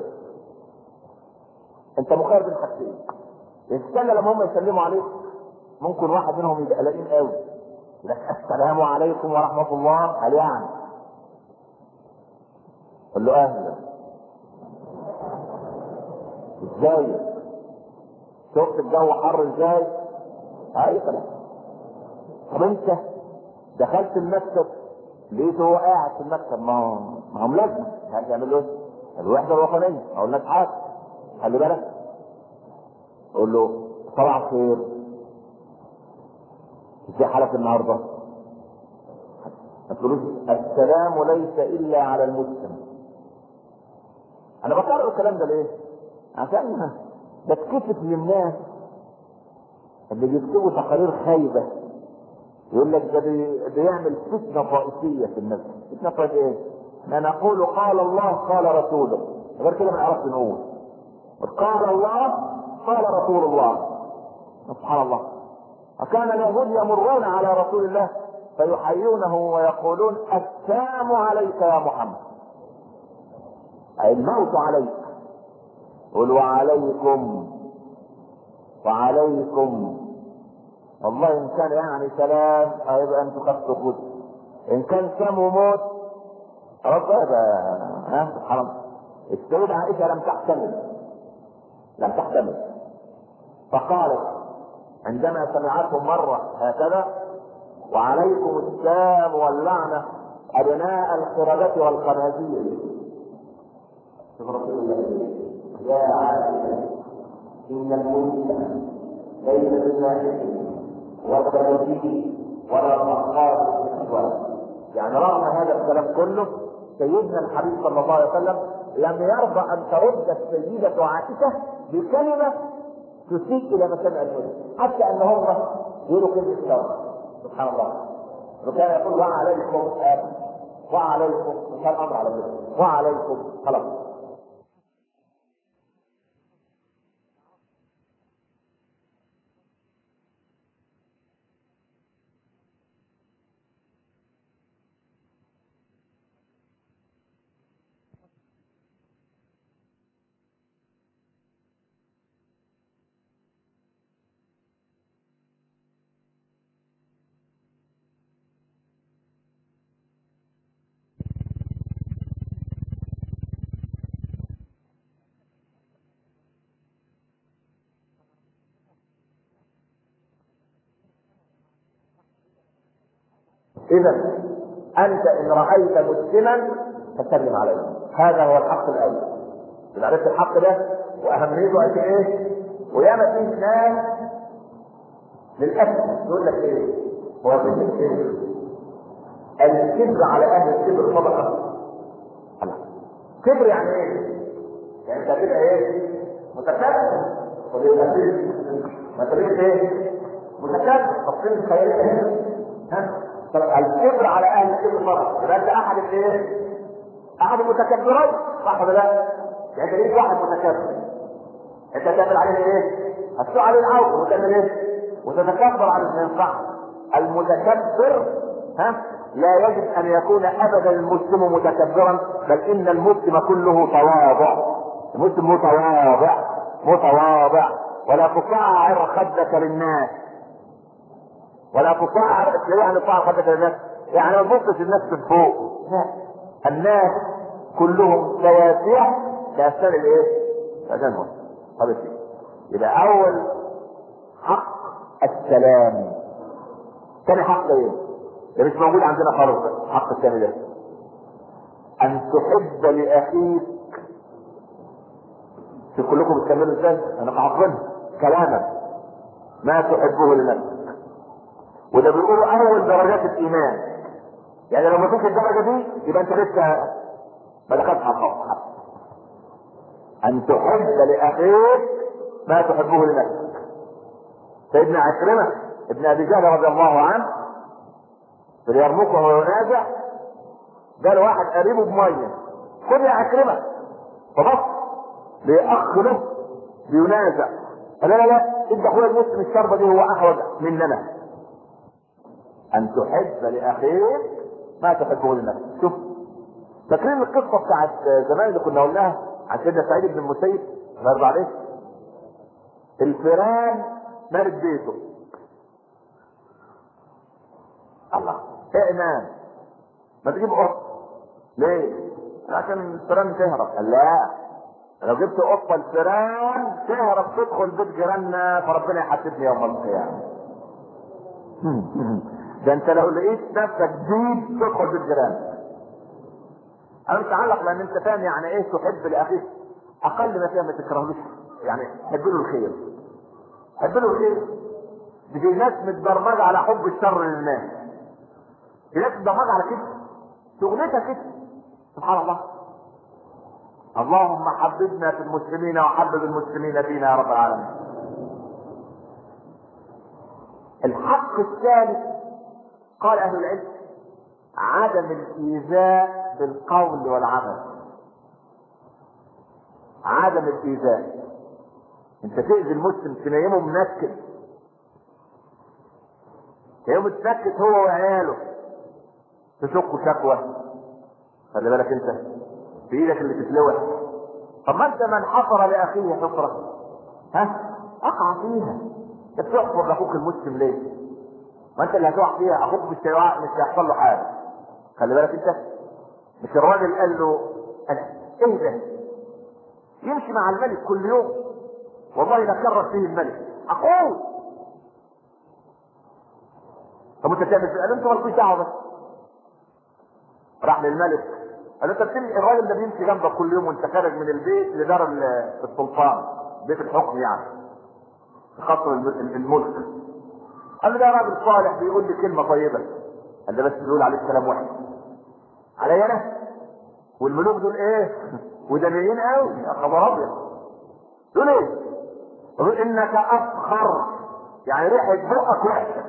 A: انت مخير بين حاجتين: استنى لما هم يسلموا عليك، ممكن واحد منهم يبقى قلقين قوي لك السلام عليكم ورحمة الله، هل يعني؟ قل له اهلا، ازاي؟ شفت الجو حر ازاي؟ اي كلام. طب انت دخلت المكتب لقيته هو قاعد في المكتب، ما هو ملازم، هتعمل له الوحده الوطنيه او الناس حاجه، خلي بالك. قول له صباح الخير، ازاي حالك النهارده؟ ما تقولوش السلام ليس الا على المسلم. انا بكرر الكلام ده ليه؟ عشان بتكتف للناس اللي بيكتبوا تقارير خايبه، يقول لك ده بيعمل فتنه طائفيه في الناس. فتنه طائفيه ايه؟ ما نقول قال الله قال رسوله، غير كده ما نعرفش نقول. قال الله قال رسول الله، سبحان الله. وكان اليهود يمرون على رسول الله فيحيونه ويقولون السلام عليك يا محمد، اي الموت عليك. قل وعليكم، وعليكم. والله ان كان يعني سلام هيبقى انتوا خدتوا خد، ان كان سام وموت خلاص بقى. سبحان الله. السيدة عائشة لم تحتمل فقالت عندما سمعتهم مرة هكذا: وعليكم السلام واللعنة أبناء القردة والخنازير. يا عائشة إن المسلم ليس بالناحية والخنازير ولا الأخبار في الأسواق. يعني رغم هذا الكلام كله سيدنا الحبيب صلى الله عليه وسلم لم يرضى أن ترد السيدة عائشة بكلمة تسيء الى مسامع المسلم، حتى ان هم يقولوا كلمه الشر. سبحان الله. وكان يقول وعليكم وعليكم، وكان امر على كده وعليكم خلاص. اذا انت ان رايت مسلما فسلم عليه، هذا هو الحق الاول. اذا عرفت الحق ده واهميته قد ايه، وياما في ناس للاسف يقول لك ايه، هو الكبر على اهل الكبر طبقه. كبر يعني ايه؟ يعني انت تبقى ايه؟ متكبر، ويبقى فيه ما تبقى ايه؟ متكبر. تفصيل الخياليه. طب الكبر على اهل الكبر فرق، يبقى انت احد الايه؟ احد المتكبرين، صح ولا لا؟ يعني انت ليك واحد متكبر، انت تعمل عليه ايه؟ هتسوق عليه العوض وتعمل ايه؟ وتتكبر على ما ينفعه. المتكبر لا يجب ان يكون ابدا المسلم متكبرا، بل ان المسلم كله تواضع. المسلم متواضع. ولا تصعر خدك للناس، ولا تصعر. يعني تصعر خدك للناس يعني ما تبصش الناس من فوق، لا، الناس كلهم سواسية كأسنان الايه؟ كأسنانهم. هذا الشيء. يبقى اول حق السلام. ثاني حق ايه؟ ده مش موجود عندنا خالص. الحق الثاني ده ان تحب لاخيك. في كلكم بتكملوا ازاي؟ انا حافظها كلاما ما تحبه لنفسك. وده بيقولوا اول درجات الايمان. يعني لو ما فيش الدرجه دي يبقى انت لسه ما دخلتش على الحق. ان تحب لاخيك ما تحبه لنفسك. سيدنا عكرمه ابن ابي جهل رضي الله عنه في اليرموك وهو ينازع، جاله واحد قريبه بميه، خد يا عكرمه، فبص لاخ له بينازع، قال لا ادي اخويا المسلم الشربه دي، هو احوج مننا. ان تحب لاخيك ما تحبه لنفسك. شوف، فاكرين القصه بتاعت زمان اللي كنا قلناها عن سيدنا سعيد بن المسيب الله يرضى عليه؟ الفيران مالت بيته. الله، ايه امام ما تجيب قط؟ ليه؟ عشان الفيران تهرب. قال لا، لو جبت قطه الفيران تهرب تدخل بيت جيراننا فربنا يحاسبني يوم القيامه. ده انت لو لقيت نفسك جديد تدخل بيت جيرانك. انا متعلق لان انت فاهم يعني ايه تحب لاخيك. اقل ما فيها ما تكرهلوش، يعني حب له الخير. حب له الخير. دي في ناس متبرمجه على حب الشر للناس. في ناس متبرمجه على كده، شغلتها كده. سبحان الله. اللهم حببنا في المسلمين وحبب المسلمين فينا يا رب العالمين. الحق الثالث قال اهل العلم عدم الايذاء بالقول والعمل. عدم الايذاء. انت تأذي المسلم تنيمه منكد، تنيمه متنكد هو وعياله، تشقه شكوى، خلي بالك انت في ايدك اللي تتلوح. طب ما انت من حفر لاخيه حفره اقع فيها. انت بتحفر لاخوك المسلم ليه؟ ما انت اللي هتقع فيها. اخوك مش هيحصل له حاجه، خلي بالك انت. مش الراجل قال له انا ايه ده؟ يمشي مع الملك كل يوم، والله لكرر فيه الملك اخوه. طب انت تعمل فيه؟ قال انت مالكوش دعوه. بس راح للملك قال انت بتمشي، الراجل ده بيمشي جنبك كل يوم وانت خارج من البيت لدار السلطان، بيت الحكم يعني، خاصه الملك. قال له ده راجل صالح بيقول لي كلمه طيبه. قال ده بس بيقول عليك كلام وحش. علي انا؟ والملوك دول ايه؟ ودنيين قوي يا خبر ابيض. دول ايه؟ يقول انك افخر، يعني ريحه بقك وحشه.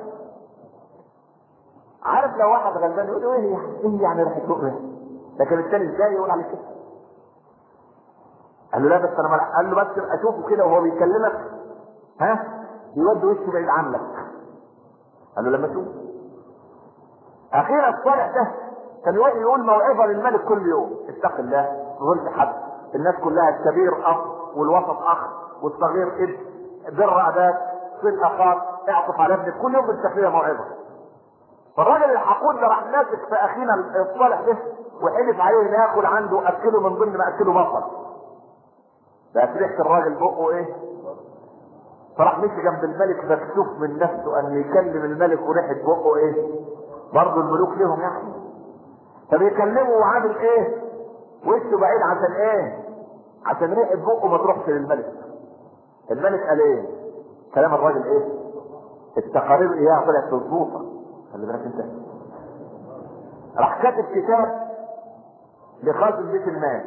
A: عارف لو واحد غلبان يقول له ايه يعني ريحه بقك؟ لكن الثاني ازاي يقول عليك كده؟ قال له لا بس انا قال له بس اشوفه كده وهو بيكلمك بيودي وشه بعيد عنك. قال له لما تشوف. اخيرا الصالح ده كان يقول موعظه للملك كل يوم: اتق الله، ما تقولش حد، الناس كلها الكبير اخ والوسط اخ والصغير ابن، بر اباك، صل اخاك، اعطف على ابنك، كل يوم بالتقرير موعظه. فالراجل الحقود ده راح ماسك في اخينا الصالح ده وحلف عليه ان ياكل عنده اكله من ضمن ما اكله بطل. بقت ريحه الراجل بقه ايه؟ فراح مشي جنب الملك مكسوف من نفسه ان يكلم الملك وريحه بقه ايه؟ برضه الملوك لهم يعني. فبيكلمه وعامل ايه؟ وشه بعيد عشان ايه؟ عشان ريحه بقه ما تروحش للملك. الملك قال ايه؟ كلام الراجل ايه؟ التقارير اياها طلعت مظبوطه، خلي بالك انت. راح كاتب كتاب لخازن بيت المال،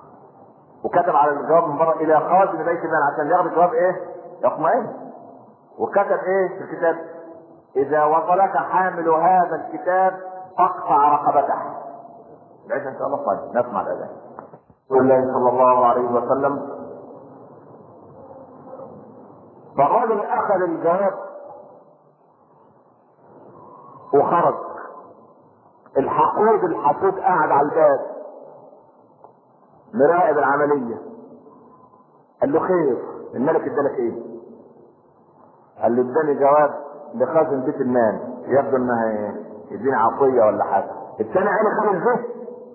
A: وكتب على الجواب من بره الى خازن بيت المال عشان ياخد الجواب ايه؟ يطمئن. وكتب ايه في الكتاب؟ اذا وصلك حامل هذا الكتاب فاقطع رقبته. العشاء ان شاء الله طيب نسمع الاذان. رسول الله صلى الله عليه وسلم. فالرجل اخذ الجواب وخرج. الحقود قاعد على الباب مراقب العملية. قال له خير، الملك ادالك ايه؟ قال له اداني جواب لخازن بيت المال، يبدو انها يديني عطية ولا حاجة. الثاني عينه خرج به.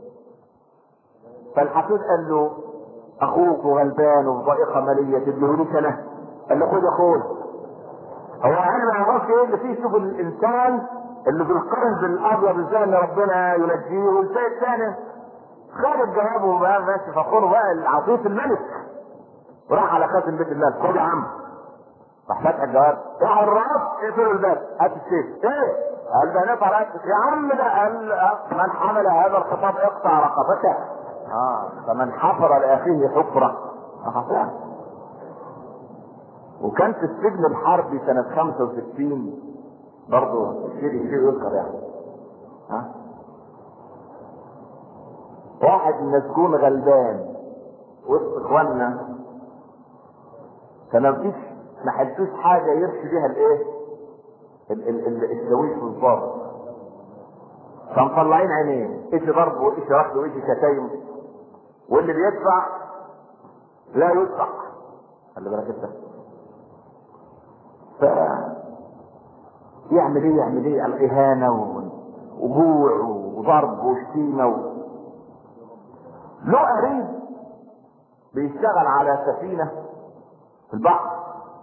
A: فالحقود قال له اخوك غلبان وفي ضائقة مالية تديهوليش انا؟ قال له خد يا اخويا. هو انا ما اعرفش ايه اللي فيه. شوف الانسان اللي في القرن الابيض ازاي ان ربنا ينجيه، والشيء الثاني خد الجواب وبقى ماشي فخور بقى العطية الملك، وراح على خازن بيت المال. خد يا عم. راح فتح الجواب، راح الراس اقفلوا الباب، هات السيف. ايه؟ قال ده نقطع رقبتك يا عم. ده قال من حمل هذا الخطاب اقطع رقبته. فمن حفر لاخيه حفره. وكان في السجن الحربي سنة 65 برضه شيء يذكر يعني. واحد مسجون غلبان وسط اخواننا، فما فيش ما حلتوش حاجة يرشي بيها الايه الشاويش والضرب، فمطلعين عينيه، ايش ضرب وايش رفض وايش شتايم، واللي بيدفع لا يدفع. خلي بالك انت. ف يعمل ايه على الاهانة وجوع وضرب وشتيمة له قريب بيشتغل على سفينة في البحر،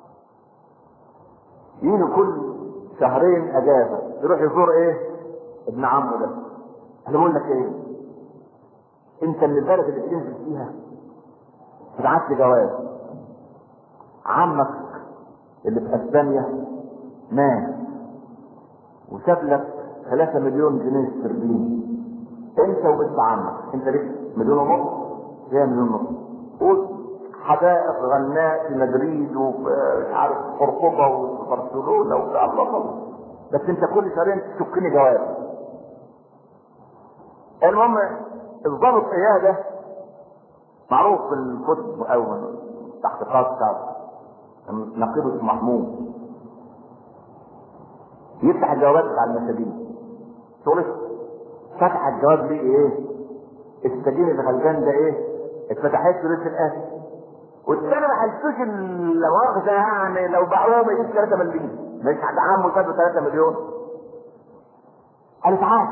A: يجي كل شهرين اجازة يروح يزور ايه ابن عمه ده. انا بقول لك ايه، انت من البلد اللي بتنزل فيها تبعت لي جواب عمك اللي في اسبانيا مات وساب لك 3 مليون جنيه استرليني، انت وبنت عمك، انت ليك 1.5 مليون، هي 1.5 مليون. حدائق غناء في مدريد ومش عارف قرطبة وبرشلونة وفي الله، بس انت كل شهرين تشكني جواب. المهم الضابط قيادة معروف في الكتب او تحقيقات بتاعته، نقيبه محمود، يفتح الجوابات بتاع المساجين. تقول فتح الجواب ليه ايه؟ السجين الغلبان ده ايه؟ اتفتحت له لسه الاهل، والثاني ما حسوش المؤاخذة يعني لو باعوه ما يجيش 3 مليون، مش حد عمه سابه 3 مليون. قال تعالى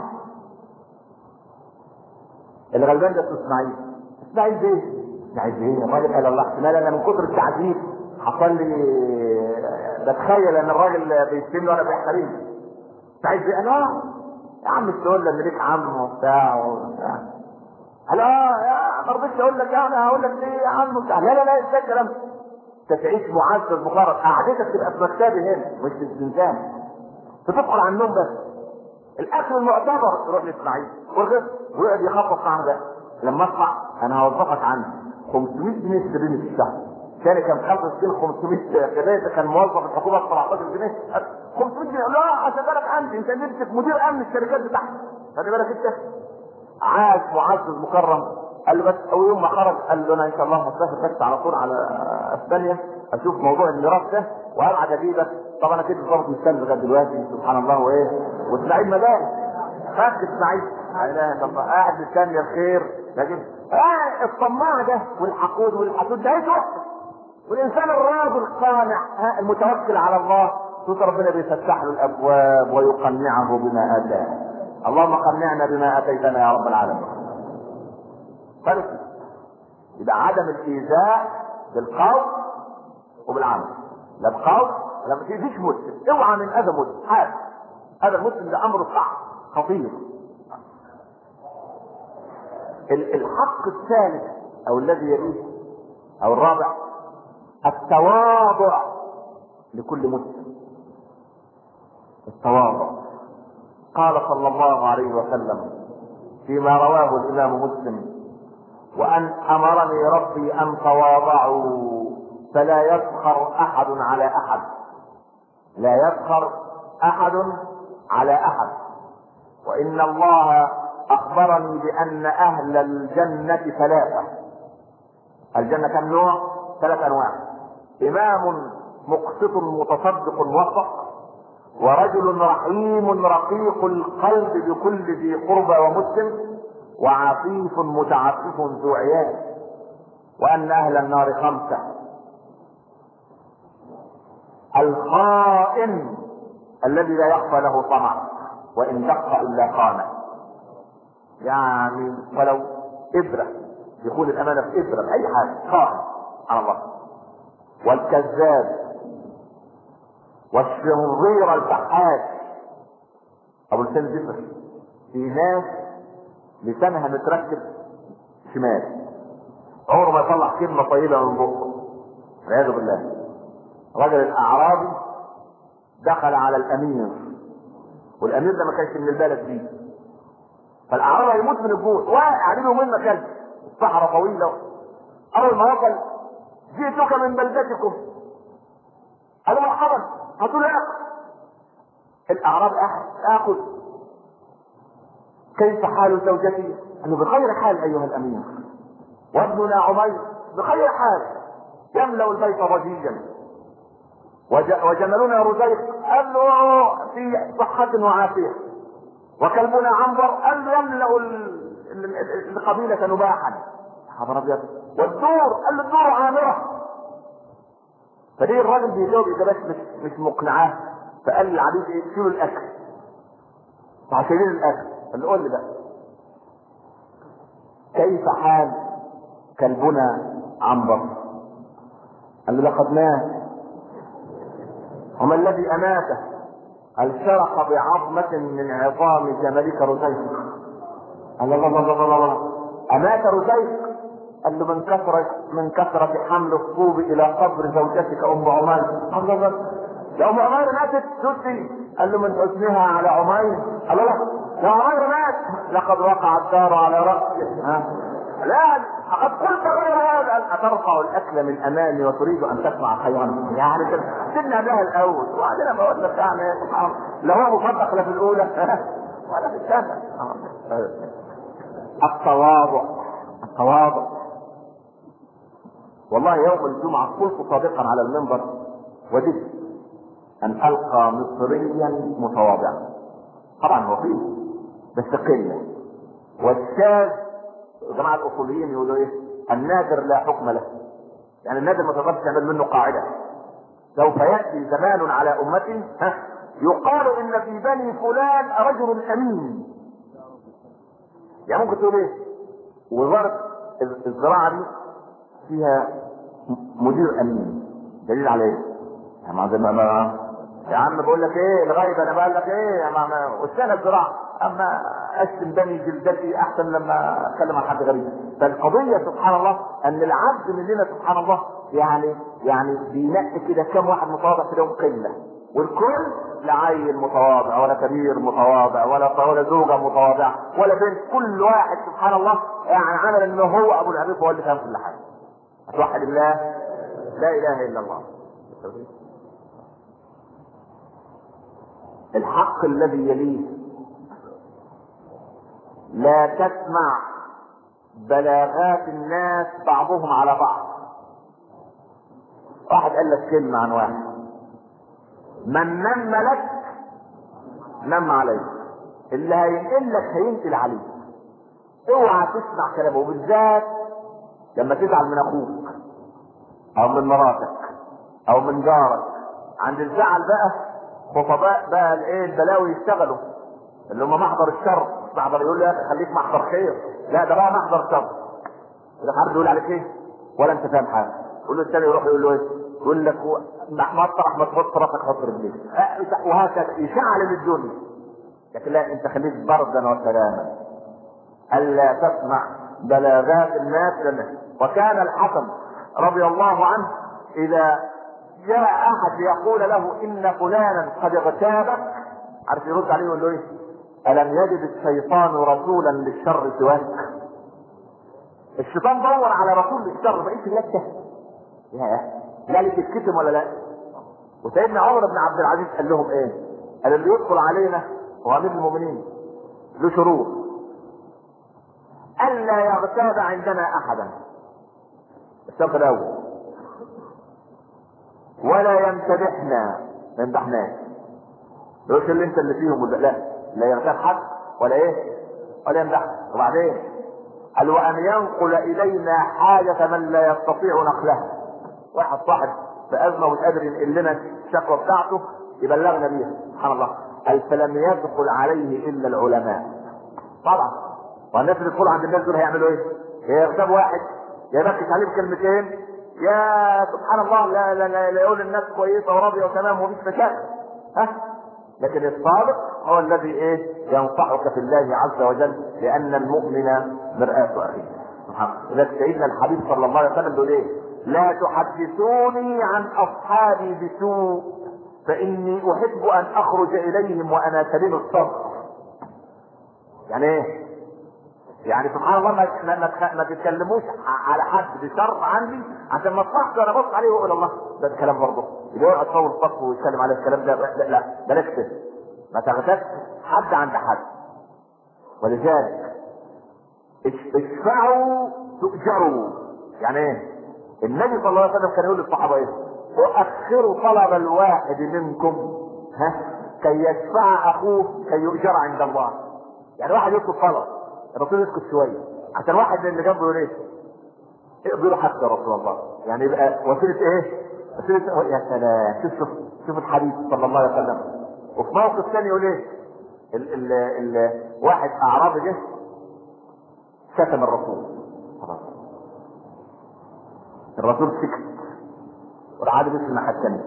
A: الغلبان ده اسمه اسماعيل بيه الراجل قال الله احتمال انا من كتر التعذيب حصل لي بتخيل ان الراجل بيشتمني وانا بيحترمني. اسماعيل بيه قال يا عم تقول لك ليك عم وبتاع قال يا ما رضيتش اقول لك يعني هقول لك ليه يا عم وبتاع. لا ازاي الكلام ده؟ انت تعيش معزز مقرب، قعدتك تبقى في مكتبي هنا مش في الزنزانه، تدخل على النوم بس. الاكل المعتبر تروح لاسماعيل ويقعد يخفف معنا ده. لما اطلع انا هوظفك عنه 500 جنيه استرليني في الشهر. ثاني كان 500 كده، كان موظف الحكومه ب 17 جنيه 500 جنيه. لا عشان بالك عندي انت نمسك مدير امن الشركات بتاعتك، خلي بالك انت. عاش معزز مكرم. قال له بس اول يوم ما خرج قال له انا ان شاء الله هسافر بس على طول على اسبانيا اشوف موضوع الميراث ده وارجع اجيبك. طبعا انا كده ضابط مستني لغايه دلوقتي سبحان الله وايه واسماعيل مدارس فاك اسماعيل لا اله الا الله قاعد مستني الخير. لكن الطماع ده والحسود ده يتوقف، والانسان الراضي القانع المتوكل على الله صوت ربنا بيفتح له الابواب ويقنعه بما اتاه. اللهم قنعنا بما اتيتنا يا رب العالمين. فرق يبقى عدم الايذاء بالقول وبالعمل، لا بقول لا ما تاذيش مسلم، اوعى من اذى مسلم حاجه. هذا المسلم ده امره صعب خطير. الحق الثالث او الذي يليه او الرابع التواضع لكل مسلم. التواضع قال صلى الله عليه وسلم فيما رواه الامام مسلم وان امرني ربي ان تواضعوا فلا يفخر احد على احد لا يسخر احد على احد. وان الله اخبرني بان اهل الجنة ثلاثة. الجنة كم نوع؟ 3 انواع: امام مقسط متصدق وسط، ورجل رحيم رقيق القلب بكل ذي قربى ومسلم، وعفيف متعفف ذو عيال. وان اهل النار 5: الخائن الذي لا يخفى له طمع، وان دق الا خانه، يعني ولو ابره يكون الامانه في ابره باي حاجه، خائن على الله. والكذاب، والشرير الفحاش ابو لسان زفر. في ناس لسانها متركب شمال، عمره ما يطلع كلمه طيبه من بقه، والعياذ بالله. رجل الاعرابي دخل على الامير، والامير ده ما كانش من البلد دي، فالاعرابي هيموت من الجوع، واقع عليه يومين ما كانش، الصحراء طويله. اول ما وصل: جئتك من بلدتكم. قال له: مرحبا، هاتوا لي اكل. الاعرابي: اخذ. كيف حال زوجتي؟ قال له: بخير حال ايها الامير. وابننا عمير بخير حال، يملا البيت ضجيجا. وجملنا رزيق قال له: في صحة وعافية. وكلبنا عنبر قال له: يملا القبيلة نباحا. خبر ابيض. والدور قال له: الدور عامرة. فليه الراجل بيجاوب اجابات مش مقنعاه؟ فقال للعبيد: ايه؟ شيلوا الاكل. فشايلين الاكل. قال له: قول لي بقى، كيف حال كلبنا عنبر؟ قال له: لقد مات. وما الذي اماته؟ قال: شرق بعظمة من عظام جملك رزيق. قال: الله، امات رزيق؟ قال له: من كثرة حمل الطوب الى قبر زوجتك ام عمير. الله، يا ام عمير ماتت تسي؟ قال له: من حزنها على عمير. قال له: يا عمير مات؟ لقد وقع الدار على رأسه. لا، قد قلت غير هذا. اترفع الاكل من امامي وتريد ان تسمع خيرا؟ يعني سيبنا بها الاول، وبعدين ما اقول لك يعني لا هو مصدق لا في الاولى ولا في الثانيه. التواضع. والله يوم الجمعه قلت صادقا على المنبر: وددت ان القى مصريا متواضعا. طبعا هو فيه بس قله. والشاذ، جماعة الاصوليين يقولوا ايه؟ النادر لا حكم له. يعني النادر ما تقدرش تعمل منه قاعدة. سوف يأتي زمان على امتي يقال ان في بني فلان رجل امين. يعني ممكن تقول ايه؟ وزارة الزراعة دي فيها مدير امين، دليل على ايه؟ يا عم بقول لك ايه الغيب، انا بقول لك ايه يا ماما استاذ الزراعه، اما اشتم بني جلدتي احسن لما اتكلم عن حد غريب. فالقضيه سبحان الله ان العبد مننا سبحان الله يعني بينقي كده كم واحد متواضع في يوم قله، والكل لا عيل متواضع ولا كبير متواضع ولا زوجه متواضعه ولا بنت، كل واحد سبحان الله يعني عمل انه هو ابو العريف هو اللي فاهم كل حاجه. اتوحد الله، لا اله الا الله. الحق الذي يليه: لا تسمع بلاغات الناس بعضهم على بعض. واحد قال لك كلمة عن واحد، من نم لك نم عليك، اللي هينقل لك هينقل عليك. اوعى تسمع كلامه، وبالذات لما تزعل من اخوك او من مراتك او من جارك. عند الزعل بقى خطباء بقى الايه البلاوي يشتغلوا، اللي هم محضر الشر. محضر يقول لي خليك محضر خير، لا ده بقى محضر شر. اذا حد يقول عليك ايه ولا انت فاهم حاجه، يقول له الثاني يروح يقول له ايه؟ يقول لك مطرح ما تحط راسك حط رجليك، وهكذا يشعل الدنيا. لكن لا، انت خليك بردا وسلاما، الا تسمع بلاغات الناس لنا. وكان الحسن رضي الله عنه اذا جاء احد يقول له ان فلانا قد اغتابك، عارف يرد عليه يقول له ايه؟ الم يجد الشيطان رسولا للشر سواك؟ الشيطان دور على رسول للشر، بقيت لك لا تتكتم ولا لا؟ وسيدنا عمر بن عبد العزيز قال لهم ايه؟ قال اللي يدخل علينا هو امير المؤمنين له شروط، الا يغتاب عندنا احدا، الشرط الاول، ولا يمتدحنا، ما يمدحناش، يقولش اللي انت اللي فيهم ولا لا، لا يغتاب حد ولا ايه ولا يمدحنا. وبعدين قال وان ينقل الينا حاجه من لا يستطيع نقلها، واحد صاحب في ازمه ومش قادر ينقل لنا الشكوى بتاعته يبلغنا بيها، سبحان الله. قال فلم يدخل عليه الا العلماء. طبعا والناس اللي يدخلوا عند الناس دول هيعملوا ايه؟ يغتاب واحد، يبكت عليه بكلمتين، يا سبحان الله، لا يقول الناس كويسه وراضيه وتمام ومفيش مشاكل، ها؟ لكن الصادق هو الذي ايه؟ ينصحك في الله عز وجل، لان المؤمن مرآة اخيه. سبحان الله. لذلك سيدنا الحبيب صلى الله عليه وسلم بيقول ايه؟ لا تحدثوني عن اصحابي بسوء فاني احب ان اخرج اليهم وانا سليم الصدر. يعني ايه؟ يعني سبحان الله ما تتكلموش على حد بشر عني عشان ما اطلعش وانا ابص عليه واقول الله ده الكلام برضه اللي يقعد طول الصف ويتكلم عليه الكلام ده. لا بلاش كده، ما تغتابش حد عند حد. ولذلك اشفعوا تؤجروا. يعني ايه؟ النبي صلى الله عليه وسلم كان يقول للصحابه ايه؟ واخروا طلب الواحد منكم كي يشفع اخوه كي يؤجر عند الله. يعني واحد يطلب طلب الرسول يسكت شويه عشان واحد اللي جنبه يقول ايه؟ اقضي له حق يا رسول الله. يعني يبقى وسيله ايه؟ وسيله يا سلام. شوف الحديث صلى الله عليه وسلم. وفي موقف ثاني يقول ايه؟ واحد اعرابي جه شتم الرسول، الرسول سكت والعادي بيمشي الناحيه الثانيه،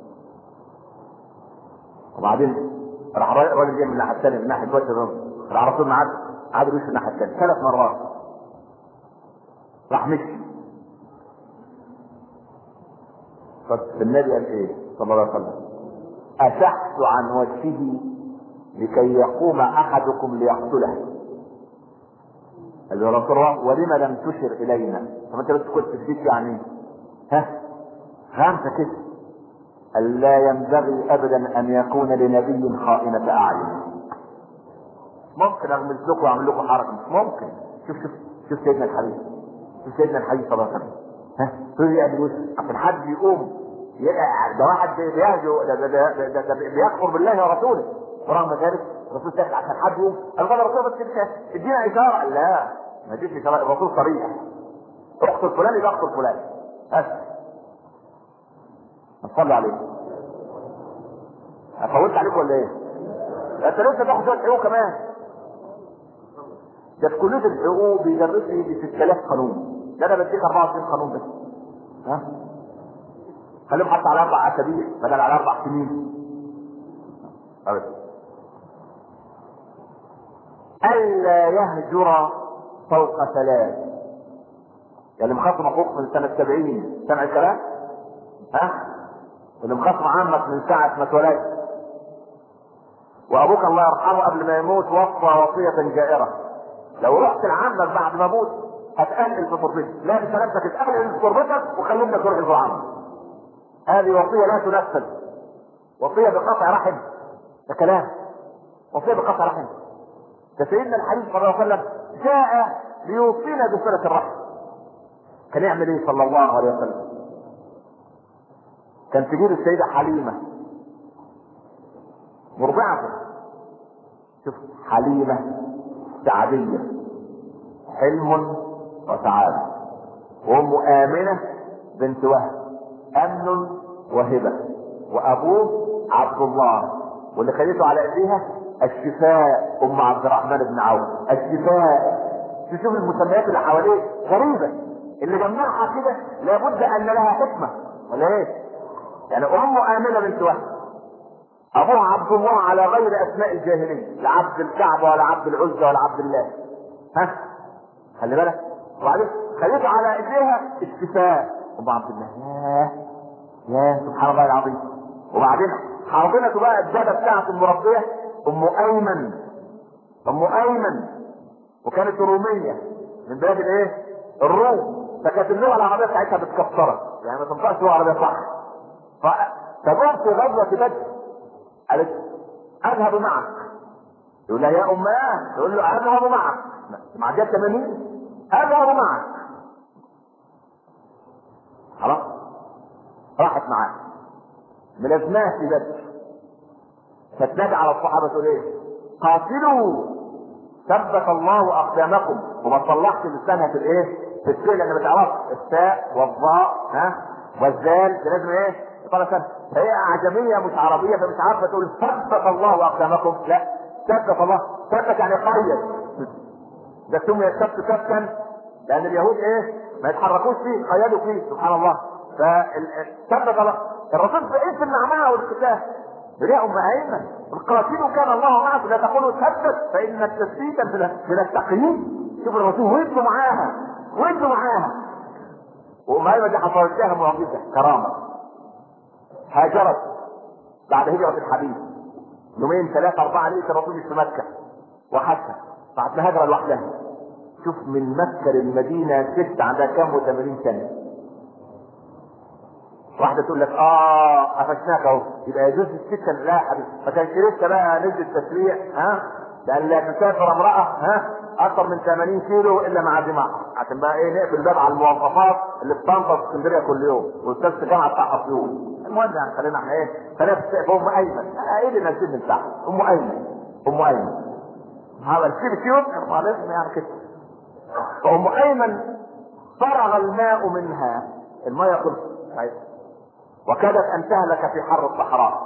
A: وبعدين راح الراجل جاي من الناحيه الثانيه من ناحيه وجه الرسول، راح الرسول معاه عادي بيمشي الناحيه الثانيه 3 مرات، راح مشي. فالنبي قال ايه صلى الله عليه وسلم؟ اشحت عن وجهه لكي يقوم احدكم ليقتله. قال له يا رسول الله ولما لم تشر الينا؟ طب انت بس كنت تديك يعني خمسه كده. قال لا ينبغي ابدا ان يكون لنبي خائنة اعين. ممكن اغمز لكم واعمل لكم حركه، مش ممكن. شوف سيدنا الحبيب، شوف سيدنا الحبيب صلى الله عليه وسلم، تقول يعمل وش عشان حد يقوم ده واحد بيهجو ده بيكفر بالله ورسوله، ورغم ذلك الرسول ساكت عشان حد يقوم. قال له الرسول بس ادينا اشاره. لا ما اديش اشاره، الرسول صريح، اقتل فلان يبقى اقتل فلان. صلي عليه. فوتت عليك ولا ايه؟ انت لسه تاخد شويه حقوق كمان. ده في كليه الحقوق بيدرسوا يجي 6000 قانون، ده انا بديك 24 قانون بس. خليهم حتى على 4 اسابيع بدل على 4 سنين. الا يهجر فوق 3. يعني مخاصم اخوك من سنه 70 سمع الكلام؟ اللي مخاصم عمك من ساعه ما اتولدت، وابوك الله يرحمه قبل ما يموت وصى وصيه جائره، لو رحت لعمك بعد ما اموت هتقلل في تربتك، لا انت نفسك تقلل في تربتك وخلينا تروح لعمك. هذه وصيه لا تنفذ، وصيه بقطع رحم. ده كلام، وصيه بقطع رحم. ده سيدنا الحبيب صلى الله عليه وسلم جاء ليوصينا بصله الرحم. كان يعمل ايه صلى الله عليه وسلم؟ كان تجيب السيده حليمه مرضعته، شوف حليمه سعديه، حلم وسعاده، وام امنه بنت وهب، امن وهبه، وابوه عبد الله، واللي خدته على ايديها الشفاء ام عبد الرحمن بن عوف. الشفاء، تشوف المسميات اللي حواليه غريبه، اللي جمعها كده لابد ان لها حكمه ولا ايه؟ يعني امه امنه بنت وهب، ابوه عبد الله على غير اسماء الجاهليه، لا عبد الكعبه ولا عبد العزى ولا عبد الله. خلي بالك. وبعدين خليته على ايديها الشفاء ام عبد الله. يا سبحان الله العظيم. وبعدين حاضنته بقى الداده بتاعت المربيه ام ايمن، وكانت روميه من بلاد الايه؟ الروم، فكانت اللغه العربيه بتاعتها متكسره، يعني ما تنطقش اللغه العربيه صح. فجاء في غزوة بدر قالت اذهب معك. يقول لها يا اماه، يقول له اذهب معك مع جد 80 اذهب معك. خلاص راحت معاه ملازماه في بدر. فتنادى على الصحابه تقول ايه؟ قاتلوا ثبت الله اقدامكم. وما تصلحش لسانها في الايه؟ في الفعل، لان ما تعرفش التاء والظاء والزال لازم ايه؟ يطلع سنة. هي اعجميه مش عربيه فمش عارفه تقول ثبت الله اقدامكم. لا، ثبت الله، ثبت يعني قيد. ده سمي السبت سبتا لان اليهود ايه؟ ما يتحركوش فيه، قيدوا فيه سبحان الله. فثبت الله. الرسول في ايه؟ في المعنى والكتاب. يا ام ايمن القاتل كان الله معه، لا تقولوا ثبت فان التثبيت من التقييد. شوف الرسول ويدوا معاها ويدوا معاها. وام ايمن دي حصلت لها معجزه كرامه. هاجرت بعد هجره الحبيب يومين 3 4 ليله الرسول مش في مكه وحتى بعد ما هاجر لوحدها. شوف من مكه للمدينه ست عندها كام و80 سنه. واحدة تقول لك قفشناك اهو، يبقى يجوز السكة. لا يا حبيبي، ما كانش لسه بقى نزل التشريع لان لا تسافر امرأة اكثر من 80 كيلو الا مع جماعة، عشان بقى ايه نقفل باب على الموظفات اللي بتنطط في اسكندرية كل يوم واستاذ الجامعة بتاع اسيوط. المهم يعني خلينا احنا ايه؟ خلينا في ام ايمن. ايه اللي نازلين من تحت؟ ام ايمن. ام ايمن هذا الشيء كيوت معلش يعني كده. ام ايمن فرغ الماء منها، الماء خلص وكادت ان تهلك في حر الصحراء.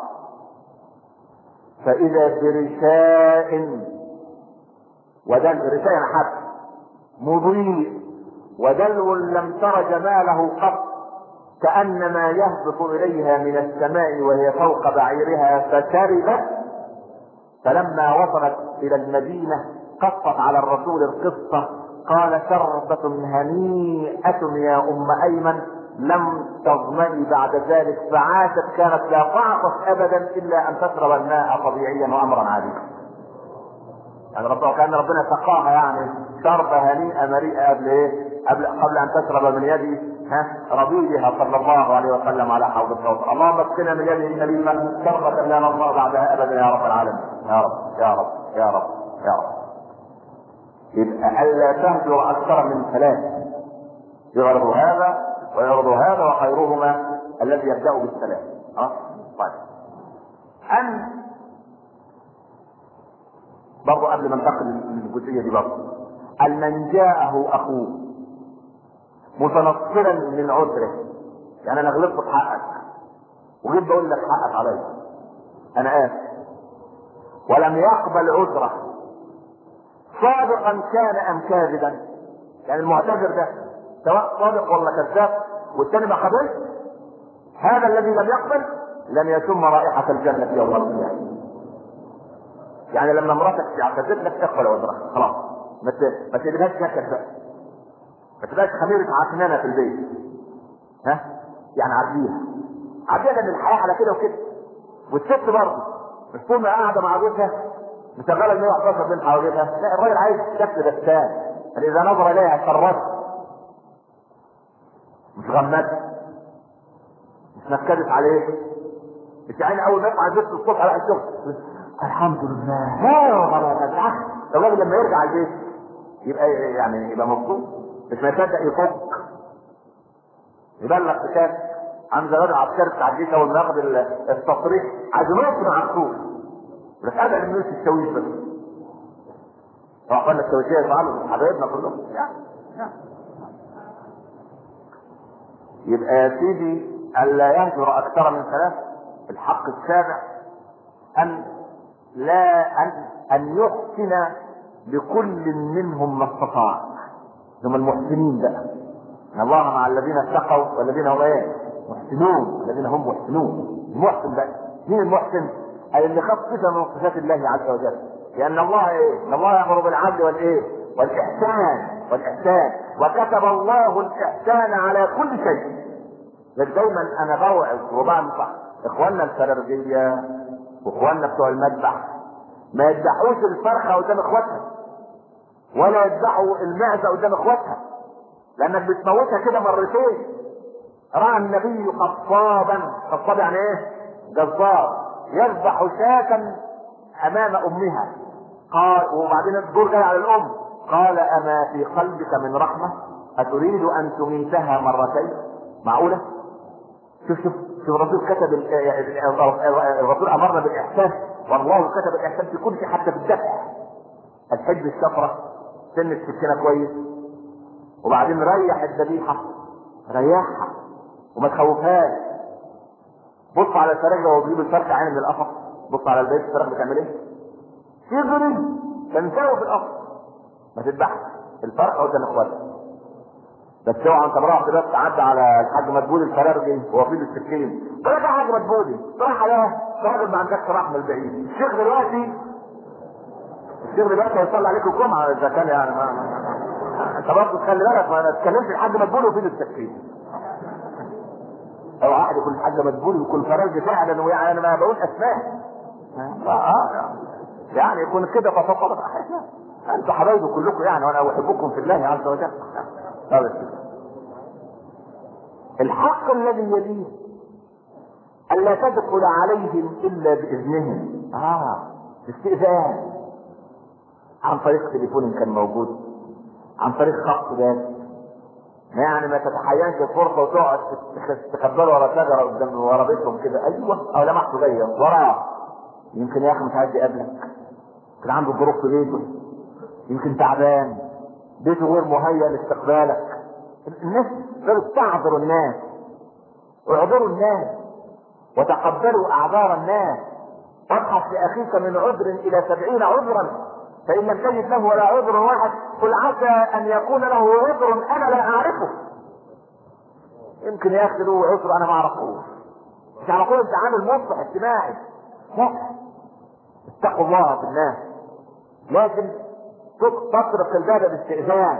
A: فاذا برشاء ودل رشاء حب مضيء ودلو لم تر جماله قط، كانما يهبط اليها من السماء وهي فوق بعيرها. فشربت. فلما وصلت الى المدينه قصت على الرسول القصه. قال شربة هنيئة يا ام ايمن لم تظمئي بعد ذلك. فعاشت كانت لا تعطش ابدا الا ان تشرب الماء طبيعيا وامرا عاديا. يعني كان ربنا سقاها يعني شربة هنيئة مريئة قبل ايه؟ قبل ان تشرب من يد ربيبها صلى الله عليه وسلم على حوض الكوثر. اللهم اسقنا من يده كريما شربة لا نظمأ بعدها ابدا يا رب العالمين. يا رب يا رب يا رب يا رب. يبقى الا تهجر اكثر من 3. يعرض هذا ويعرض هذا وخيرهما الذي يبدأ بالسلام. طيب. ان برضو قبل ما ننتقل للجزئية دي برضو، من جاءه اخوه متنصرا من عذره، يعني انا غلطت في حقك وجيت بقول لك حقك علي انا اسف، ولم يقبل عذره صادقا كان ام كاذبا، يعني المعتذر ده سواء صادق ولا كذاب والثاني ما قبلش، هذا الذي لم يقبل لن يشم رائحة الجنة يوم القيامة. يعني لما مراتك اعتذرت لك اقبل عذرها خلاص، ما تجيبهاش شكك بقى، ما تبقاش خميرة عسنانة في البيت. يعني عديها لان الحياة على كده وكده. والست برضه مش طول ما قاعدة مع جوزها مشغلة 111 بنت حواليها، لا الراجل عايز شكل بستان، يعني اذا نظر اليها سرت مش غمت مش نكدت عليه، مش يعني اول ما يطلع البيت الصبح على الشغل الحمد لله لا بالعكس، الراجل لما يرجع البيت يبقى يعني يبقى مبسوط، مش ما يصدق يفك يبلغ بكام عن زمان العسكري بتاع الجيش اول ما ياخد التصريح عايز ينط مع السوق بس ابدا انه يمشي الشويش بس. فقلنا الشويشيه يفعلوا حبايبنا كلهم يبقى يا سيدي الا يهجر اكثر من 3. الحق السابع ان يحسن لكل منهم ما استطاع. هم المحسنين بقى، ان الله مع الذين اتقوا والذين هم محسنون، الذين هم محسنون. المحسن بقى مين المحسن؟ اللي خاف صفه من صفات الله عز وجل، لان الله ان الله يامر بالعدل والاحسان وكتب الله الاحسان على كل شيء. دايما انا بوعظ وبنصح اخواننا الفلرجيه واخواننا بتوع المذبح ما يذبحوش الفرخه قدام اخواتها ولا يذبحوا المعزه قدام اخواتها، لانك بتموتها كده مرتين. راى النبي قصابا، قصاب يعني ايه؟ جزار يذبح شاة امام امها. قال وبعدين الدور جاي على الام، قال اما في قلبك من رحمة اتريد ان تميتها مرتين؟ معقولة؟ شوف الرسول كتب الرسول امرنا بالاحسان، والله كتب الاحسان في كل شيء حتى في الذبح. الحج الشفرة، سن السكينة كويس، وبعدين ريح الذبيحة، ريحها وما تخوفهاش. بص على الفراخ وهو بيجيب الفرخة عين من القفص، بص على البيت الفراخ بتعمل ايه؟ تجري تنساوي في القفص، ما تذبحش الفرخة قدام اخواتها. بس اوعى انت مروح دلوقتي تعدي على الحاج مدبولي الفرارجي وهو في السكين، تقول لك يا حاج مدبولي راح على راجل ما عندكش رحمة البعيد. الشيخ دلوقتي هيصلي عليك الجمعة اذا كان يعني انت برضه تخلي بالك ما تتكلمش الحاج مدبولي وفي السكين. او واحد يكون الحاج مدبولي ويكون فرارجي فعلا، ويعني انا ما بقول اسماء يعني يكون كده فتصرف احيانا. انتوا حبايبي كلكم يعني، وانا احبكم في الله عز وجل. الحق الذي يليه الا تدخل عليهم الا باذنهم. استئذان عن طريق تليفون كان موجود، عن طريق خط باب، يعني ما تتحينش الفرصه وتقعد تخبله ورا شجره قدام ورا بيتهم كده. ايوه او لمحته جايه وراه، يمكن يا اخي مش عايز يقابلك، كان عنده ظروف في بيته، يمكن تعبان، بيته غير مهيأ لاستقبالك. الناس قالوا تعذروا الناس واعذروا الناس وتقبلوا اعذار الناس، وابحث لاخيك من عذر الى 70 عذرا، فان لم تجد له ولا عذر واحد قل عسى ان يكون له عذر انا لا اعرفه. يمكن يا اخي له عذر انا ما اعرفوش، مش على طول انت عامل مصلح اجتماعي. لا، اتقوا الله في الناس، لازم تطرق الباب باستئذان.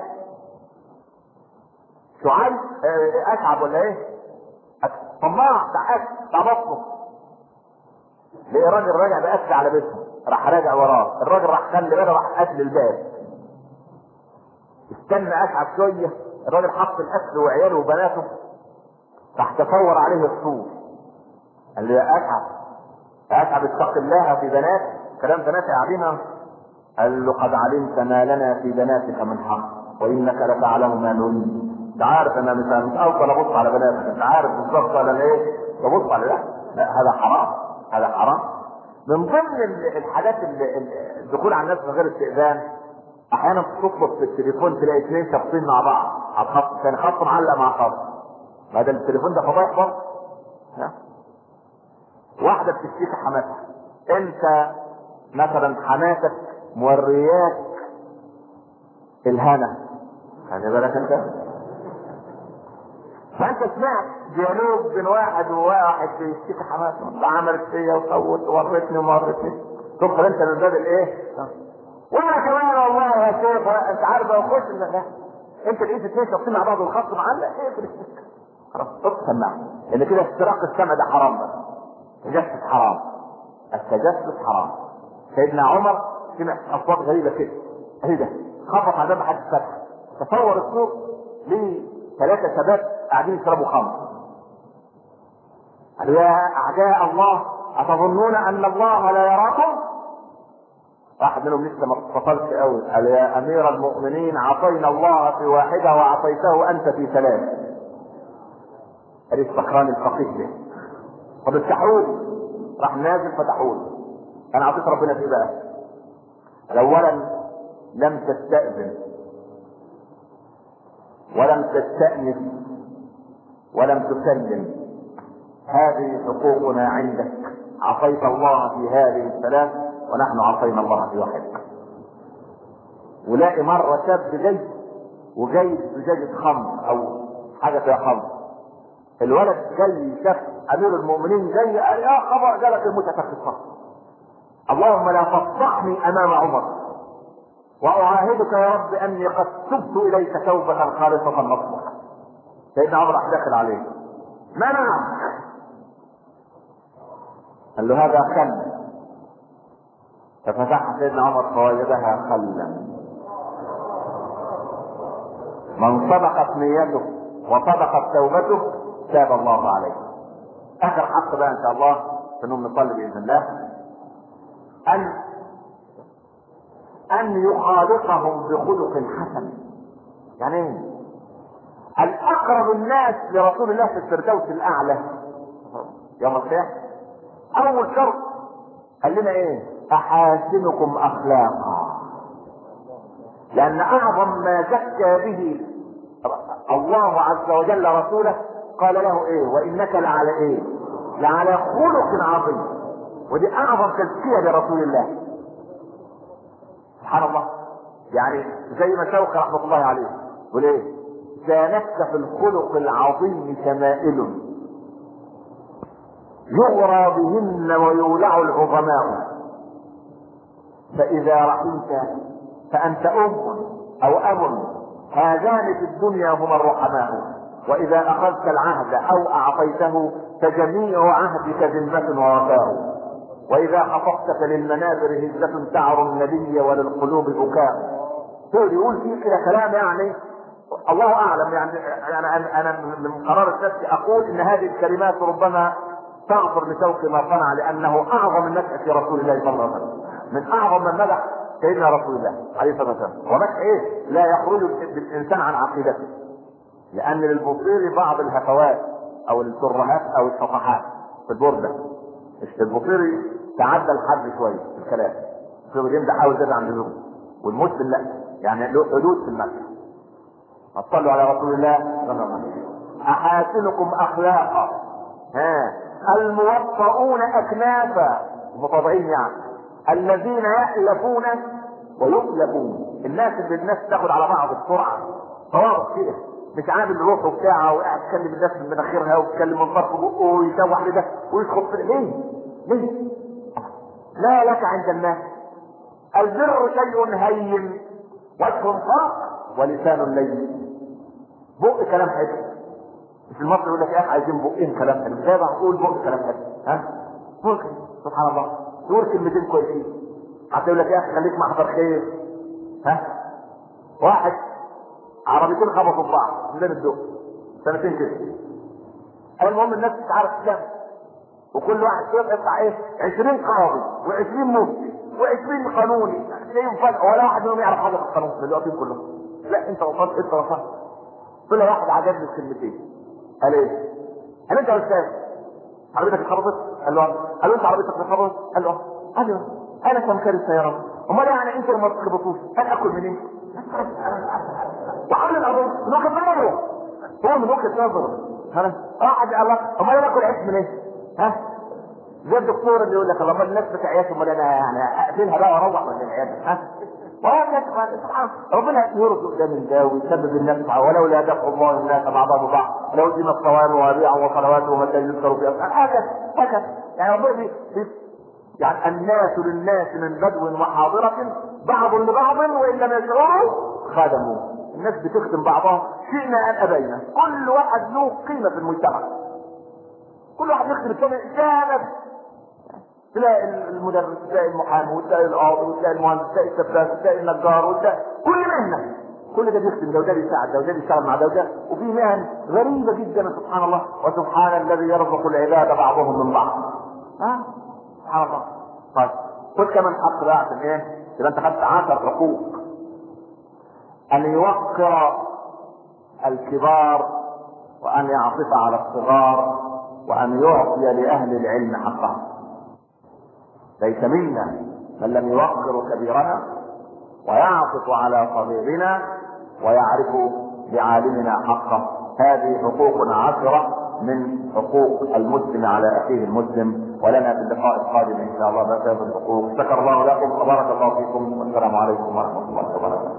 A: شعيب اتعب ولا ايه؟ طماع بتاع بطنه، لقي راجل راجع بأكل على بيته، راح راجع وراه، الراجل راح خلي باله، راح قتل الباب. استنى اتعب شويه، الراجل حط الاكل وعياله وبناته، راح تصور عليه الصور، قال له يا اتعب اتق الله في بنات، كلام بناتي قاعدين. قال له قد علمت ما لنا في بناتك من حق وانك لتعلم ما نريد. انت عارف انا مش افضل ابص على بناتك، انت عارف بالظبط انا ايه ببص على ده. لا هذا حرام، هذا حرام. من ضمن الحاجات الدخول على الناس من غير استئذان، احيانا تطلب في التليفون تلاقي اثنين شخصين مع بعض على الخط، كان خط معلق مع خط، هذا التليفون ده فضايح برضه. واحده بتشتكي حماتها، انت مثلا حماتك مورياك الهنا، خلي بالك انت، فانت سمعت ديالوج بين واحد وواحد بيشتكي حماته، انت عملت فيا وصوت وورتني ومرتني، تدخل انت من باب الايه؟ وانا كمان والله يا شيخ انت عارف لو خش انت لقيت اثنين شخصين مع بعض والخط معلق، ايه في السكه؟ خلاص سمعت ان كده استراق السمع ده حرام، بقى التجسس حرام، التجسس حرام. سيدنا عمر سمع اصوات غريبه كده، ايه ده؟ خبط على باب حد فتح، تصور السوق ليه 3 شباب قاعدين يشربوا خمر. قالوا يا اعداء الله اتظنون ان الله لا يراكم؟ واحد منهم لسه ما اتصلش قوي، قال يا امير المؤمنين عصينا الله في واحده وعصيته انت في 3. قال السكران الفقيه ده، طب افتحوا لي، راح نازل فتحوا لي. انا عطيت ربنا في ايه بقى؟ اولا لم تستأذن ولم تستأنف ولم تسلم، هذه حقوقنا عندك، عصيت الله في هذه 3 ونحن عصينا الله في 1. ولاقي مرة شاب جاي زجاجة خمر او حاجة فيها خمر، الولد جاي شاف امير المؤمنين جاي، قال يا خبر جالك المتعة في الصف، اللهم لا تفضحني امام عمر، واعاهدك يا رب اني قد تبت اليك توبة خالصة نصوحة. سيدنا عمر راح داخل عليه، ما معك؟ قال له هذا خل، ففتح سيدنا عمر فوجدها خلا. من صدقت نيته وصدقت توبته تاب الله عليه. اخر حق بقى ان شاء الله في انهم نصلي باذن الله، ان يخالطهم بخلق حسن. يعني ايه؟ الاقرب الناس لرسول الله في الفردوس الاعلى يوم القيامه اول شرط قال لنا ايه؟ احاسنكم اخلاقا. لان اعظم ما زكى به الله عز وجل رسوله قال له ايه؟ وانك لعلى ايه؟ لعلى خلق عظيم. ودي اعظم تزكيه لرسول الله سبحان الله. يعني زي ما شوقي رحمه الله عليه يقول ايه؟ زانتك في الخلق العظيم شمائل يغرى بهن ويولع العظماء، فاذا رحمت فانت او هذان في الدنيا هما الرحماء، واذا اخذت العهد او اعطيته فجميع عهدك ذمة ووفاء، واذا خطبت فللمنابر هزة تعر النبي وللقلوب بكاء. يقول فيه كده كلام يعني الله اعلم. يعني انا من قرار النفس اقول ان هذه الكلمات ربما تغفر لشوقي ما صنع، لانه اعظم النفس في رسول الله صلى الله عليه وسلم، من اعظم من مدح سيدنا رسول الله عليه الصلاه والسلام. ومدح ايه؟ لا يخرج بالانسان عن عقيدته، لان للبصير بعض الهفوات او الترهات او الصفحات في البرده. البصيري تعدى الحد شويه في الكلام، الصدرين ده حاول زاد عن اللزوم، والمسلم لا، يعني له حدود في المسح. صلوا على رسول الله صلى الله عليه وسلم. احاسنكم اخلاقا الموطؤون اكنافا، متواضعين يعني، الذين يألفون ويؤلفون. الناس اللي الناس تاخد على بعض بسرعه تواضع كده، مش عامل روحه بتاعه وقاعد يتكلم الناس من مناخيرها ويتكلم من طرف بقه ويشوح لده ويسخط في ليه؟ لا لك عند الناس. البر شيء هين وجه طاق ولسان لين. بق كلام حلو. مش المصري يقول لك يا اخي عايزين بقين كلام حلو، زي ما هقول بق كلام حلو. ممكن سبحان الله تقول كلمتين كويسين حتى يقول لك يا اخي خليك محضر خير. واحد عربيتين خبطوا في بعض ميدان الدق سنتين كده. المهم الناس مش عارف تسلم، وكل واحد فيهم يطلع ايه؟ 20 قاضي و20 مفتي و20 قانوني تلاقيهم فجأة ولا واحد منهم يعرف حاجه في القانون اللي واقفين كلهم. لا انت وصلت. طلع واحد عجبني الكلمتين قال ايه؟ قال انت يا استاذ عربيتك اتخبطت؟ قال له انت عربيتك اتخبطت؟ قال له ايوه انا كمكاري السيارات. امال يعني انتوا ما تخبطوش انا اكل منين؟ وحول القضيه من وجهه نظره، هو من وجهه نظره واحد قال لك امال انا اكل عيش منين؟ زي الدكتور اللي يقول لك الله امال الناس بتعيش، امال انا يعني اقفلها بقى واروح من العياده. وهكذا سبحان ربنا يرزق ده من ده ويسبب النفع، ولولا دفع الله الناس بعضهم ببعض لو دين الصوام وبيع وصلوات ومساجد يذكروا فيها هكذا. يعني ربنا يعني الناس للناس من بدو وحاضرة بعض لبعض وان لم يشعروا خدموا. الناس بتخدم بعضها شئنا ام ابينا، كل واحد له قيمة في المجتمع، كل واحد يخدم الثاني جانب. تلاقي المدرس، تلاقي المحامي، وتلاقي القاضي، وتلاقي المهندس، تلاقي السباك، وتلاقي النجار، وتلاقي كل مهنة، كل ده بيخدم ده وده بيساعد ده وده بيشتغل مع ده وده، وفي مهن غريبة جدا سبحان الله. وسبحان الذي يرزق العباد بعضهم من بعض. سبحان الله. طيب خد كمان حق بقى عشان ايه؟ يبقى انت خدت 10 حقوق. ان يوقر الكبار وان يعطف على الصغار وان يعطي لاهل العلم حقهم. ليس منا من لم يوقر كبيرنا ويعطف على صغيرنا ويعرف بعالمنا حقه. هذه حقوق 10 من حقوق المسلم على اخيه المسلم، ولنا في اللقاء القادم ان شاء الله بقية الحقوق. شكر الله لكم وبارك الله فيكم والسلام عليكم ورحمه الله وبركاته.